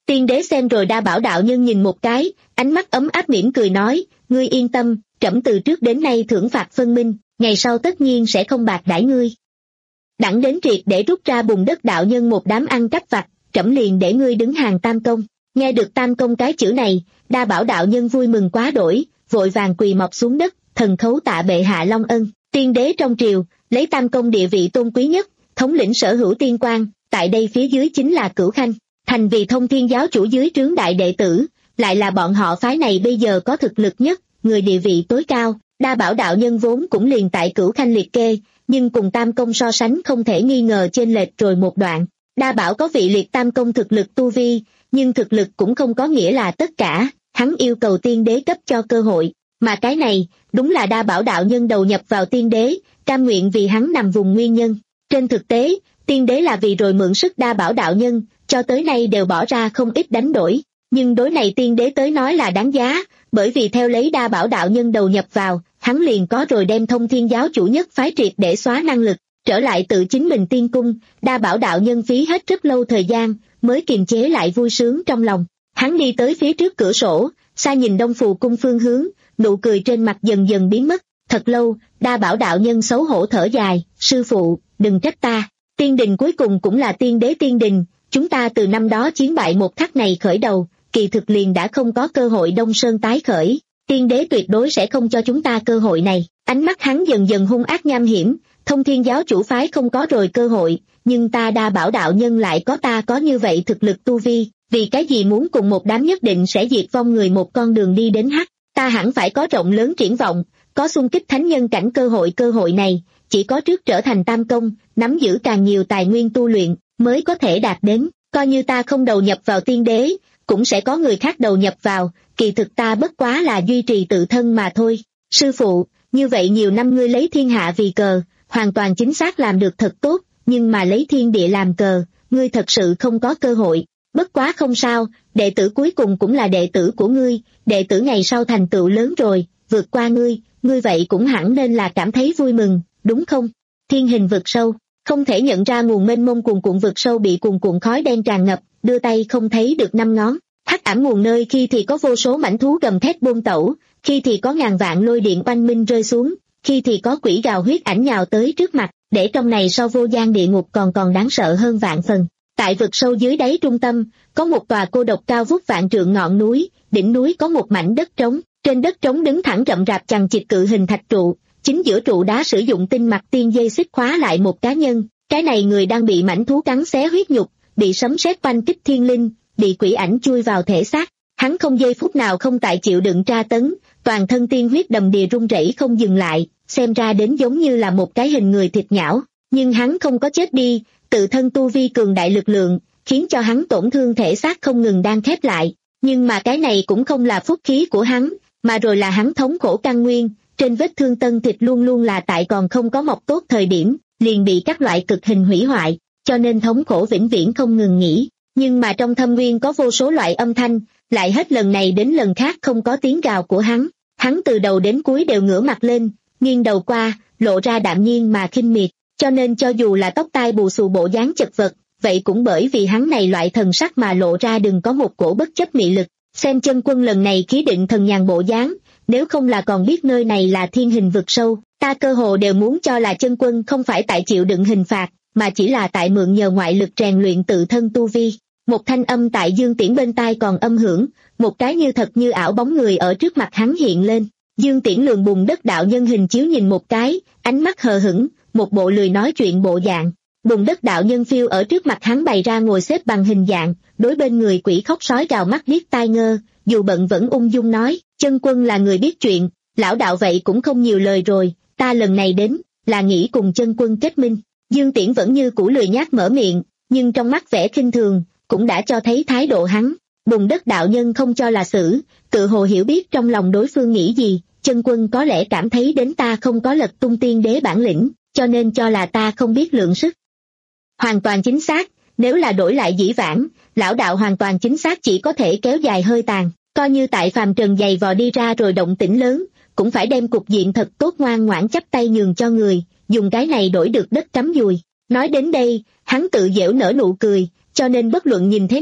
Tiên đế xem rồi Đa Bảo đạo nhân nhìn một cái, ánh mắt ấm áp mỉm cười nói, ngươi yên tâm, trẫm từ trước đến nay thưởng phạt phân minh, ngày sau tất nhiên sẽ không bạc đãi ngươi. Đặng đến triệt để rút ra Bùn Đất đạo nhân một đám ăn cắp vặt, trẫm liền để ngươi đứng hàng tam công. Nghe được tam công cái chữ này, Đa Bảo đạo nhân vui mừng quá đổi, vội vàng quỳ mọc xuống đất, thần khấu tạ bệ hạ long ân. Tiên đế trong triều, lấy tam công địa vị tôn quý nhất, thống lĩnh sở hữu tiên quan, tại đây phía dưới chính là Cửu Khanh, thành vì Thông Thiên giáo chủ dưới trướng đại đệ tử, lại là bọn họ phái này bây giờ có thực lực nhất, người địa vị tối cao. Đa Bảo đạo nhân vốn cũng liền tại Cửu Khanh liệt kê, nhưng cùng tam công so sánh không thể nghi ngờ chênh lệch rồi một đoạn. Đa Bảo có vị liệt tam công thực lực tu vi, nhưng thực lực cũng không có nghĩa là tất cả, hắn yêu cầu tiên đế cấp cho cơ hội, mà cái này, đúng là Đa Bảo đạo nhân đầu nhập vào tiên đế, cam nguyện vì hắn nằm vùng nguyên nhân. Trên thực tế, tiên đế là vì rồi mượn sức Đa Bảo đạo nhân, cho tới nay đều bỏ ra không ít đánh đổi, nhưng đối này tiên đế tới nói là đáng giá, bởi vì theo lấy Đa Bảo đạo nhân đầu nhập vào, hắn liền có rồi đem Thông Thiên giáo chủ nhất phái triệt để xóa năng lực, trở lại tự chính mình tiên cung. Đa Bảo đạo nhân phí hết rất lâu thời gian, mới kiềm chế lại vui sướng trong lòng. Hắn đi tới phía trước cửa sổ, xa nhìn Đông Phù cung phương hướng, nụ cười trên mặt dần dần biến mất. Thật lâu, Đa Bảo đạo nhân xấu hổ thở dài, sư phụ, đừng trách ta. Tiên đình cuối cùng cũng là tiên đế tiên đình, chúng ta từ năm đó chiến bại một khắc này khởi đầu, kỳ thực liền đã không có cơ hội Đông Sơn tái khởi. Tiên đế tuyệt đối sẽ không cho chúng ta cơ hội này. Ánh mắt hắn dần dần hung ác nham hiểm, Thông Thiên giáo chủ phái không có rồi cơ hội, nhưng ta Đa Bảo đạo nhân lại có, ta có như vậy thực lực tu vi, vì cái gì muốn cùng một đám nhất định sẽ diệt vong người một con đường đi đến hắc, ta hẳn phải có rộng lớn triển vọng, có xung kích thánh nhân cảnh cơ hội. Cơ hội này, chỉ có trước trở thành tam công, nắm giữ càng nhiều tài nguyên tu luyện, mới có thể đạt đến. Coi như ta không đầu nhập vào tiên đế, cũng sẽ có người khác đầu nhập vào, kỳ thực ta bất quá là duy trì tự thân mà thôi. Sư phụ, như vậy nhiều năm ngươi lấy thiên hạ vì cờ, hoàn toàn chính xác làm được thật tốt, nhưng mà lấy thiên địa làm cờ, ngươi thật sự không có cơ hội. Bất quá không sao, đệ tử cuối cùng cũng là đệ tử của ngươi, đệ tử ngày sau thành tựu lớn rồi, vượt qua ngươi, ngươi vậy cũng hẳn nên là cảm thấy vui mừng, đúng không? Thiên hình vực sâu, không thể nhận ra nguồn mênh mông cuồn cuộn vực sâu bị cuồn cuộn khói đen tràn ngập, đưa tay không thấy được năm ngón. Hắc ảm nguồn nơi khi thì có vô số mãnh thú gầm thét buôn tẩu, khi thì có ngàn vạn lôi điện oanh minh rơi xuống, khi thì có quỷ gào huyết ảnh nhào tới trước mặt, để trong này so vô gian địa ngục còn còn đáng sợ hơn vạn phần. Tại vực sâu dưới đáy trung tâm, có một tòa cô độc cao vút vạn trượng ngọn núi, đỉnh núi có một mảnh đất trống, trên đất trống đứng thẳng rậm rạp chằng chịt cự hình thạch trụ, chính giữa trụ đá sử dụng tinh mặt tiên dây xích khóa lại một cá nhân, cái này người đang bị mãnh thú cắn xé huyết nhục, bị sấm sét oanh kích thiên linh, bị quỷ ảnh chui vào thể xác, hắn không giây phút nào không tại chịu đựng tra tấn, toàn thân tiên huyết đầm đìa rung rẩy không dừng lại, xem ra đến giống như là một cái hình người thịt nhão, nhưng hắn không có chết đi, tự thân tu vi cường đại lực lượng, khiến cho hắn tổn thương thể xác không ngừng đang khép lại, nhưng mà cái này cũng không là phúc khí của hắn, mà rồi là hắn thống khổ căn nguyên, trên vết thương tân thịt luôn luôn là tại còn không có mọc tốt thời điểm, liền bị các loại cực hình hủy hoại, cho nên thống khổ vĩnh viễn không ngừng nghỉ. Nhưng mà trong thâm nguyên có vô số loại âm thanh, lại hết lần này đến lần khác không có tiếng gào của hắn, hắn từ đầu đến cuối đều ngửa mặt lên, nghiêng đầu qua, lộ ra đạm nhiên mà khinh miệt, cho nên cho dù là tóc tai bù xù bộ dáng chật vật, vậy cũng bởi vì hắn này loại thần sắc mà lộ ra đừng có một cổ bất chấp mị lực. Xem Chân Quân lần này khí định thần nhàn bộ dáng, nếu không là còn biết nơi này là thiên hình vực sâu, ta cơ hồ đều muốn cho là Chân Quân không phải tại chịu đựng hình phạt, mà chỉ là tại mượn nhờ ngoại lực rèn luyện tự thân tu vi. Một thanh âm tại Dương Tiễn bên tai còn âm hưởng, một cái như thật như ảo bóng người ở trước mặt hắn hiện lên. Dương Tiễn lườm Bùn Đất đạo nhân hình chiếu nhìn một cái, ánh mắt hờ hững, một bộ lười nói chuyện bộ dạng. Bùn Đất đạo nhân phiêu ở trước mặt hắn bày ra ngồi xếp bằng hình dạng, đối bên người quỷ khóc sói gào mắt điếc tai ngơ, dù bận vẫn ung dung nói, Chân Quân là người biết chuyện, lão đạo vậy cũng không nhiều lời rồi, ta lần này đến, là nghĩ cùng Chân Quân kết minh. Dương Tiễn vẫn như cũ lười nhác mở miệng, nhưng trong mắt vẻ khinh thường, cũng đã cho thấy thái độ hắn. Bùn Đất đạo nhân không cho là xử, tự hồ hiểu biết trong lòng đối phương nghĩ gì, Chân Quân có lẽ cảm thấy đến ta không có lật tung tiên đế bản lĩnh, cho nên cho là ta không biết lượng sức. Hoàn toàn chính xác, nếu là đổi lại dĩ vãng, lão đạo hoàn toàn chính xác chỉ có thể kéo dài hơi tàn, coi như tại phàm trần giày vò đi ra rồi động tĩnh lớn, cũng phải đem cục diện thật tốt ngoan ngoãn chắp tay nhường cho người, dùng cái này đổi được đất cắm dùi. Nói đến đây, hắn tự giễu nở nụ cười, cho nên bất luận nhìn thế nào,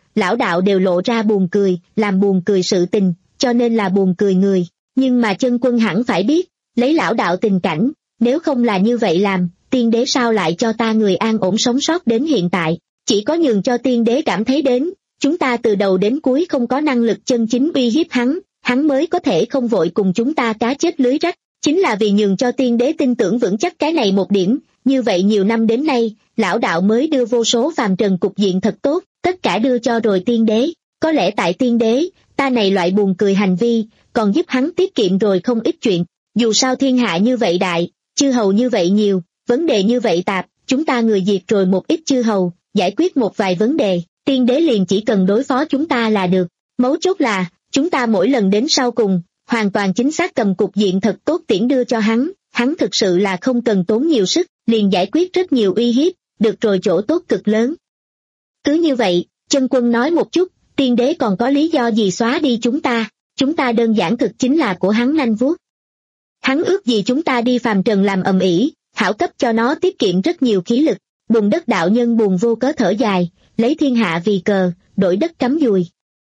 lão đạo đều lộ ra buồn cười, làm buồn cười sự tình, cho nên là buồn cười người. Nhưng mà Chân Quân hẳn phải biết, lấy lão đạo tình cảnh, nếu không là như vậy làm, tiên đế sao lại cho ta người an ổn sống sót đến hiện tại, chỉ có nhường cho tiên đế cảm thấy đến, chúng ta từ đầu đến cuối không có năng lực chân chính uy hiếp hắn, hắn mới có thể không vội cùng chúng ta cá chết lưới rách, chính là vì nhường cho tiên đế tin tưởng vững chắc cái này một điểm, như vậy nhiều năm đến nay, lão đạo mới đưa vô số phàm trần cục diện thật tốt, tất cả đưa cho rồi tiên đế, có lẽ tại tiên đế, ta này loại buồn cười hành vi, còn giúp hắn tiết kiệm rồi không ít chuyện, dù sao thiên hạ như vậy đại, chư hầu như vậy nhiều, vấn đề như vậy tạp, chúng ta người diệt rồi một ít chư hầu, giải quyết một vài vấn đề, tiên đế liền chỉ cần đối phó chúng ta là được, mấu chốt là, chúng ta mỗi lần đến sau cùng, hoàn toàn chính xác cầm cục diện thật tốt tiễn đưa cho hắn, hắn thực sự là không cần tốn nhiều sức, liền giải quyết rất nhiều uy hiếp, được rồi chỗ tốt cực lớn. Cứ như vậy, Chân Quân nói một chút, tiên đế còn có lý do gì xóa đi chúng ta, chúng ta đơn giản thực chính là của hắn nanh vuốt. Hắn ước gì chúng ta đi phàm trần làm ầm ĩ, hảo cấp cho nó tiết kiệm rất nhiều khí lực, Bùn Đất đạo nhân buồn vô cớ thở dài, lấy thiên hạ vì cờ, đổi đất cắm dùi.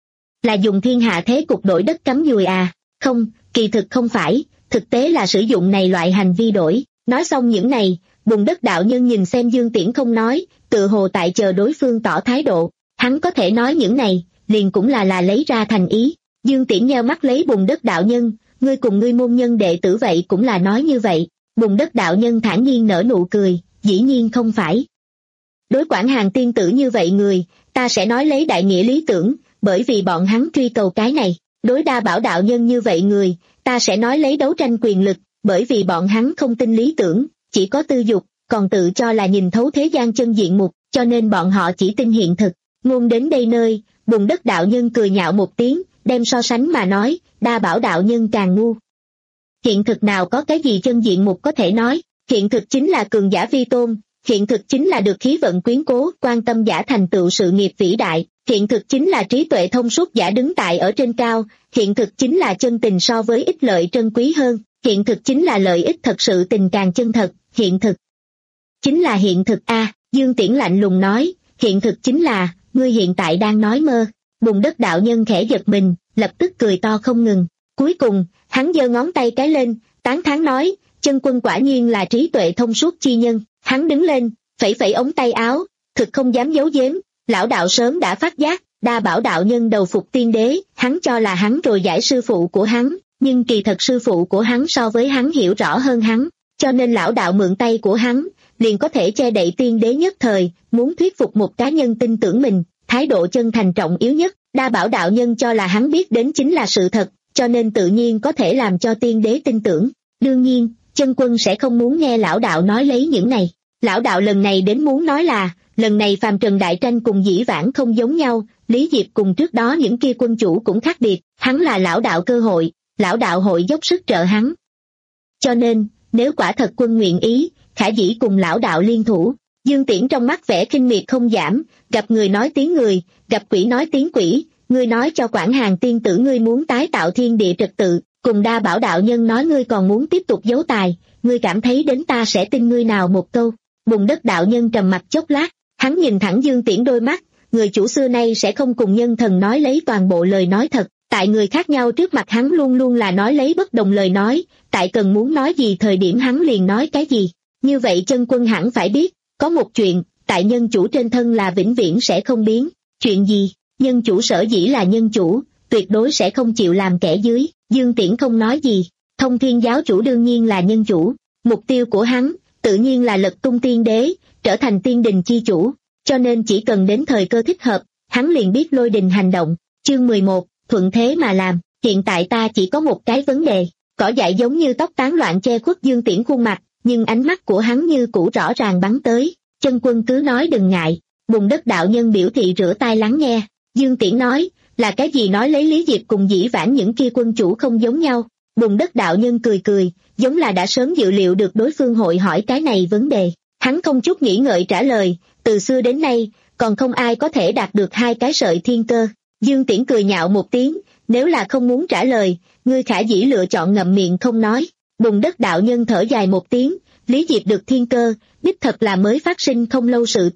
Là dùng thiên hạ thế cục đổi đất cắm dùi à, không, kỳ thực không phải, thực tế là sử dụng này loại hành vi đổi, nói xong những này, Bùn Đất đạo nhân nhìn xem Dương Tiễn không nói, tự hồ tại chờ đối phương tỏ thái độ, hắn có thể nói những này, liền cũng là là lấy ra thành ý, Dương Tiễn nheo mắt lấy Bùn Đất đạo nhân, ngươi cùng ngươi môn nhân đệ tử vậy cũng là nói như vậy, Bùn Đất đạo nhân thản nhiên nở nụ cười, dĩ nhiên không phải. Đối quản hàng tiên tử như vậy người, ta sẽ nói lấy đại nghĩa lý tưởng, bởi vì bọn hắn truy cầu cái này, đối đa bảo đạo nhân như vậy người, ta sẽ nói lấy đấu tranh quyền lực, bởi vì bọn hắn không tin lý tưởng, chỉ có tư dục, còn tự cho là nhìn thấu thế gian chân diện mục, cho nên bọn họ chỉ tin hiện thực. Ngôn đến đây nơi, Bùn Đất đạo nhân cười nhạo một tiếng, đem so sánh mà nói, đa bảo đạo nhân càng ngu. Hiện thực nào có cái gì chân diện mục có thể nói, hiện thực chính là cường giả vi tôn, hiện thực chính là được khí vận quyến cố, quan tâm giả thành tựu sự nghiệp vĩ đại, hiện thực chính là trí tuệ thông suốt giả đứng tại ở trên cao, hiện thực chính là chân tình so với ích lợi trân quý hơn, hiện thực chính là lợi ích thật sự tình càng chân thật, hiện thực chính là hiện thực a. À, Dương Tiễn lạnh lùng nói, hiện thực chính là, ngươi hiện tại đang nói mơ. Bùn Đất đạo nhân khẽ giật mình, lập tức cười to không ngừng. Cuối cùng, hắn giơ ngón tay cái lên, tán thán nói, Chân Quân quả nhiên là trí tuệ thông suốt chi nhân. Hắn đứng lên, phẩy phẩy ống tay áo, thực không dám giấu giếm, lão đạo sớm đã phát giác, đa bảo đạo nhân đầu phục tiên đế, hắn cho là hắn rồi giải sư phụ của hắn, nhưng kỳ thật sư phụ của hắn so với hắn hiểu rõ hơn hắn, cho nên lão đạo mượn tay của hắn, liền có thể che đậy tiên đế nhất thời, muốn thuyết phục một cá nhân tin tưởng mình, thái độ chân thành trọng yếu nhất, đa bảo đạo nhân cho là hắn biết đến chính là sự thật, cho nên tự nhiên có thể làm cho tiên đế tin tưởng. Đương nhiên, Chân Quân sẽ không muốn nghe lão đạo nói lấy những này. Lão đạo lần này đến muốn nói là, lần này phàm trần đại tranh cùng dĩ vãng không giống nhau, Lý Diệp cùng trước đó những kia quân chủ cũng khác biệt, hắn là lão đạo cơ hội, lão đạo hội dốc sức trợ hắn. Cho nên, nếu quả thật quân nguyện ý, khả dĩ cùng lão đạo liên thủ. Dương Tiễn trong mắt vẻ khinh miệt không giảm, gặp người nói tiếng người, gặp quỷ nói tiếng quỷ, ngươi nói cho quản hàng tiên tử ngươi muốn tái tạo thiên địa trật tự, cùng đa bảo đạo nhân nói ngươi còn muốn tiếp tục giấu tài, ngươi cảm thấy đến ta sẽ tin ngươi nào một câu. Bùn Đất đạo nhân trầm mặt chốc lát, hắn nhìn thẳng Dương Tiễn đôi mắt, người chủ xưa nay sẽ không cùng nhân thần nói lấy toàn bộ lời nói thật, tại người khác nhau trước mặt hắn luôn luôn là nói lấy bất đồng lời nói, tại cần muốn nói gì thời điểm hắn liền nói cái gì. Như vậy Chân Quân hẳn phải biết, có một chuyện, tại nhân chủ trên thân là vĩnh viễn sẽ không biến. Chuyện gì? Nhân chủ sở dĩ là nhân chủ, tuyệt đối sẽ không chịu làm kẻ dưới. Dương Tiễn không nói gì. Thông Thiên giáo chủ đương nhiên là nhân chủ, mục tiêu của hắn tự nhiên là lật tung tiên đế, trở thành tiên đình chi chủ, cho nên chỉ cần đến thời cơ thích hợp, hắn liền biết lôi đình hành động. Chương mười một, thuận thế mà làm. Hiện tại ta chỉ có một cái vấn đề. Cỏ dại giống như tóc tán loạn che khuất Dương Tiễn khuôn mặt, nhưng ánh mắt của hắn như cũ rõ ràng bắn tới. Chân Quân cứ nói đừng ngại. Bùn Đất đạo nhân biểu thị rửa tai lắng nghe. Dương Tiễn nói, là cái gì nói lấy Lý Diệp cùng dĩ vãng những kia quân chủ không giống nhau. Bùn Đất đạo nhân cười cười, giống là đã sớm dự liệu được đối phương hội hỏi cái này vấn đề. Hắn không chút nghĩ ngợi trả lời, từ xưa đến nay, còn không ai có thể đạt được hai cái sợi thiên cơ. Dương Tiễn cười nhạo một tiếng, nếu là không muốn trả lời, ngươi khả dĩ lựa chọn ngậm miệng không nói. Bùn Đất đạo nhân thở dài một tiếng, Lý Diệp được thiên cơ, đích thật là mới phát sinh không lâu sự tình,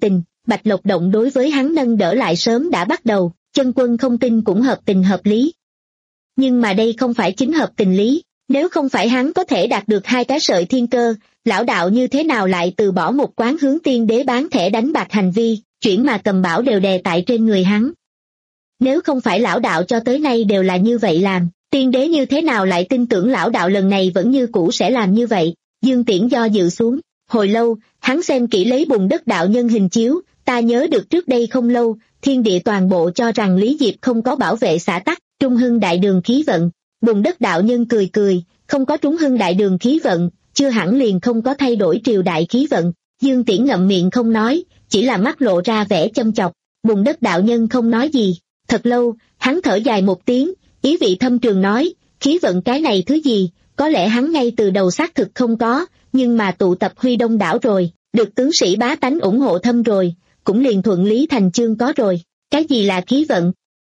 Bạch Lộc Động đối với hắn nâng đỡ lại sớm đã bắt đầu, Chân Quân không tin cũng hợp tình hợp lý. Nhưng mà đây không phải chính hợp tình lý, nếu không phải hắn có thể đạt được hai cái sợi thiên cơ, lão đạo như thế nào lại từ bỏ một quán hướng tiên đế bán thẻ đánh bạc hành vi, chuyển mà cầm bảo đều đè tại trên người hắn. Nếu không phải lão đạo cho tới nay đều là như vậy làm, tiên đế như thế nào lại tin tưởng lão đạo lần này vẫn như cũ sẽ làm như vậy. Dương Tiễn do dự xuống, hồi lâu, hắn xem kỹ lấy bùn đất đạo nhân hình chiếu, ta nhớ được trước đây không lâu, thiên địa toàn bộ cho rằng Lý Diệp không có bảo vệ xã tắc, trung hưng đại đường khí vận. Bùn đất đạo nhân cười cười, không có trung hưng đại đường khí vận, chưa hẳn liền không có thay đổi triều đại khí vận. Dương Tiễn ngậm miệng không nói, chỉ là mắt lộ ra vẻ châm chọc. Bùn đất đạo nhân không nói gì, thật lâu, hắn thở dài một tiếng, ý vị thâm trường nói, khí vận cái này thứ gì, có lẽ hắn ngay từ đầu xác thực không có, nhưng mà tụ tập huy đông đảo rồi, được tướng sĩ bá tánh ủng hộ thâm rồi, cũng liền thuận lý thành chương có rồi. Cái gì là khí vận?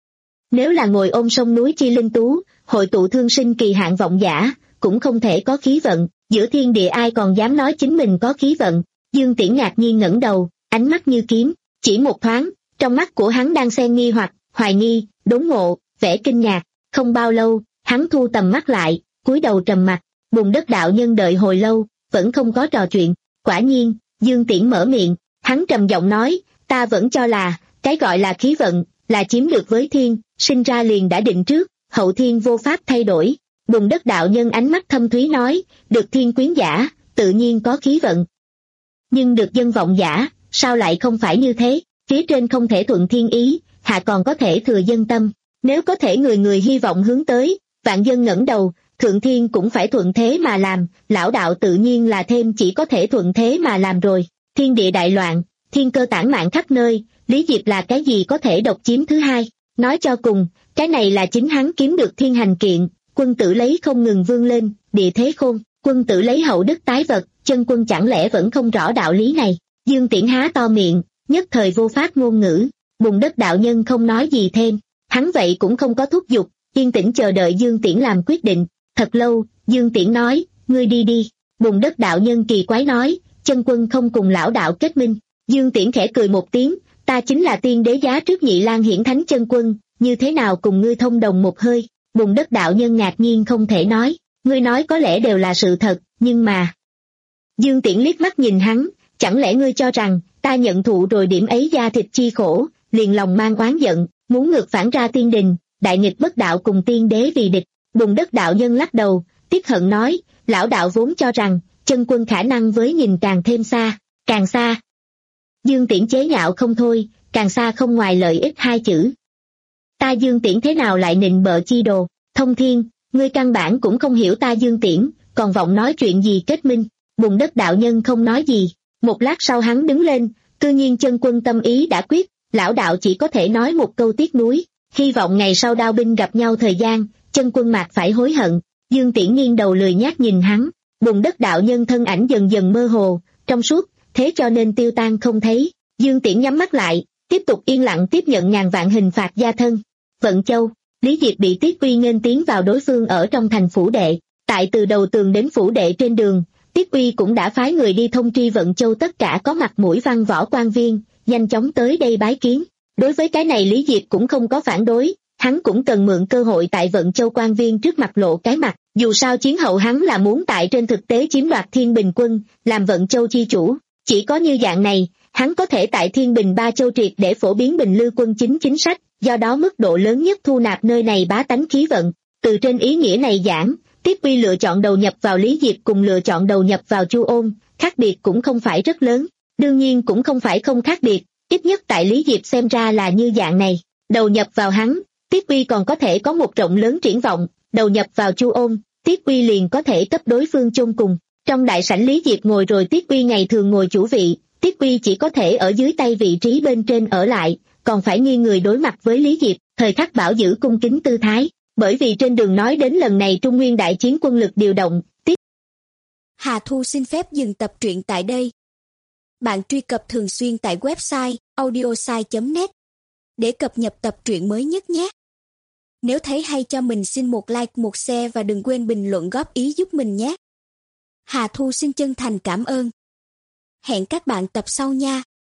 Nếu là ngồi ôm sông núi chi linh tú, hội tụ thương sinh kỳ hạn vọng giả, cũng không thể có khí vận, giữa thiên địa ai còn dám nói chính mình có khí vận. Dương Tiễn ngạc nhiên ngẩng đầu, ánh mắt như kiếm, chỉ một thoáng, trong mắt của hắn đang xen nghi hoặc, hoài nghi, đốn ngộ, vẻ kinh ngạc. Không bao lâu, hắn thu tầm mắt lại, cúi đầu trầm mặt. Bùn đất đạo nhân đợi hồi lâu, vẫn không có trò chuyện. Quả nhiên, Dương Tiễn mở miệng, hắn trầm giọng nói, ta vẫn cho là, cái gọi là khí vận, là chiếm được với thiên, sinh ra liền đã định trước, hậu thiên vô pháp thay đổi. Bùn đất đạo nhân ánh mắt thâm thúy nói, được thiên quyến giả, tự nhiên có khí vận. Nhưng được dân vọng giả, sao lại không phải như thế? Phía trên không thể thuận thiên ý, hạ còn có thể thừa dân tâm. Nếu có thể người người hy vọng hướng tới, vạn dân ngẩng đầu, thượng thiên cũng phải thuận thế mà làm, lão đạo tự nhiên là thêm chỉ có thể thuận thế mà làm rồi. Thiên địa đại loạn, thiên cơ tản mạn khắp nơi, Lý Diệp là cái gì có thể độc chiếm thứ hai? Nói cho cùng, cái này là chính hắn kiếm được thiên hành kiện, quân tử lấy không ngừng vươn lên, địa thế khôn, quân tử lấy hậu đức tái vật, chân quân chẳng lẽ vẫn không rõ đạo lý này? Dương Tiễn há to miệng, nhất thời vô pháp ngôn ngữ. Bùn đất đạo nhân không nói gì thêm, hắn vậy cũng không có thúc giục, yên tĩnh chờ đợi Dương Tiễn làm quyết định. Thật lâu, Dương Tiễn nói, ngươi đi đi. Bùn đất đạo nhân kỳ quái nói, chân quân không cùng lão đạo kết minh. Dương Tiễn khẽ cười một tiếng, ta chính là tiên đế giá trước Nhị Lang hiển thánh chân quân, như thế nào cùng ngươi thông đồng một hơi? Bùn đất đạo nhân ngạc nhiên không thể nói, ngươi nói có lẽ đều là sự thật, nhưng mà... Dương Tiễn liếc mắt nhìn hắn, chẳng lẽ ngươi cho rằng, ta nhận thụ rồi điểm ấy da thịt chi khổ, liền lòng mang oán giận, muốn ngược phản ra tiên đình, đại nghịch bất đạo cùng tiên đế vì địch? Bùn đất đạo nhân lắc đầu, tiếc hận nói, lão đạo vốn cho rằng, chân quân khả năng với nhìn càng thêm xa, càng xa. Dương Tiễn chế nhạo không thôi, càng xa không ngoài lợi ích hai chữ. Ta Dương Tiễn thế nào lại nịnh bợ chi đồ? Thông thiên, ngươi căn bản cũng không hiểu ta Dương Tiễn, còn vọng nói chuyện gì kết minh? Bùn đất đạo nhân không nói gì, một lát sau hắn đứng lên, cư nhiên chân quân tâm ý đã quyết, lão đạo chỉ có thể nói một câu tiếc nuối, hy vọng ngày sau đao binh gặp nhau thời gian, chân quân mạc phải hối hận. Dương Tiễn nghiêng đầu lười nhác nhìn hắn, bùn đất đạo nhân thân ảnh dần dần mơ hồ, trong suốt, thế cho nên tiêu tan không thấy. Dương Tiễn nhắm mắt lại, tiếp tục yên lặng tiếp nhận ngàn vạn hình phạt gia thân. Vận Châu, Lý Diệp bị Tiết Uy nghênh tiến vào đối phương ở trong thành phủ đệ, tại từ đầu tường đến phủ đệ trên đường, Tiết Uy cũng đã phái người đi thông tri Vận Châu tất cả có mặt mũi văn võ quan viên, nhanh chóng tới đây bái kiến. Đối với cái này Lý Diệp cũng không có phản đối, hắn cũng cần mượn cơ hội tại Vận Châu quan viên trước mặt lộ cái mặt, dù sao chiến hậu hắn là muốn tại trên thực tế chiếm đoạt Thiên Bình quân, làm Vận Châu chi chủ, chỉ có như dạng này, hắn có thể tại Thiên Bình ba châu triệt để phổ biến Bình Lư quân chính chính sách, do đó mức độ lớn nhất thu nạp nơi này bá tánh khí vận. Từ trên ý nghĩa này giảng, Tiết Uy lựa chọn đầu nhập vào Lý Diệp cùng lựa chọn đầu nhập vào Chu Ôn, khác biệt cũng không phải rất lớn, đương nhiên cũng không phải không khác biệt, ít nhất tại Lý Diệp xem ra là như dạng này. Đầu nhập vào hắn, Tiết Uy còn có thể có một rộng lớn triển vọng, đầu nhập vào Chu Ôn, Tiết Uy liền có thể cấp đối phương chôn cùng. Trong đại sảnh Lý Diệp ngồi rồi Tiết Uy ngày thường ngồi chủ vị, Tiết Uy chỉ có thể ở dưới tay vị trí bên trên ở lại, còn phải nghiêng người đối mặt với Lý Diệp, thời khắc bảo giữ cung kính tư thái. Bởi vì trên đường nói đến lần này Trung Nguyên đại chiến quân lực điều động, Tiết Hà Thu xin phép dừng tập truyện tại đây. Bạn truy cập thường xuyên tại website audiosai chấm net để cập nhật tập truyện mới nhất nhé. Nếu thấy hay cho mình xin một like, một share và đừng quên bình luận góp ý giúp mình nhé. Hà Thu xin chân thành cảm ơn. Hẹn các bạn tập sau nha.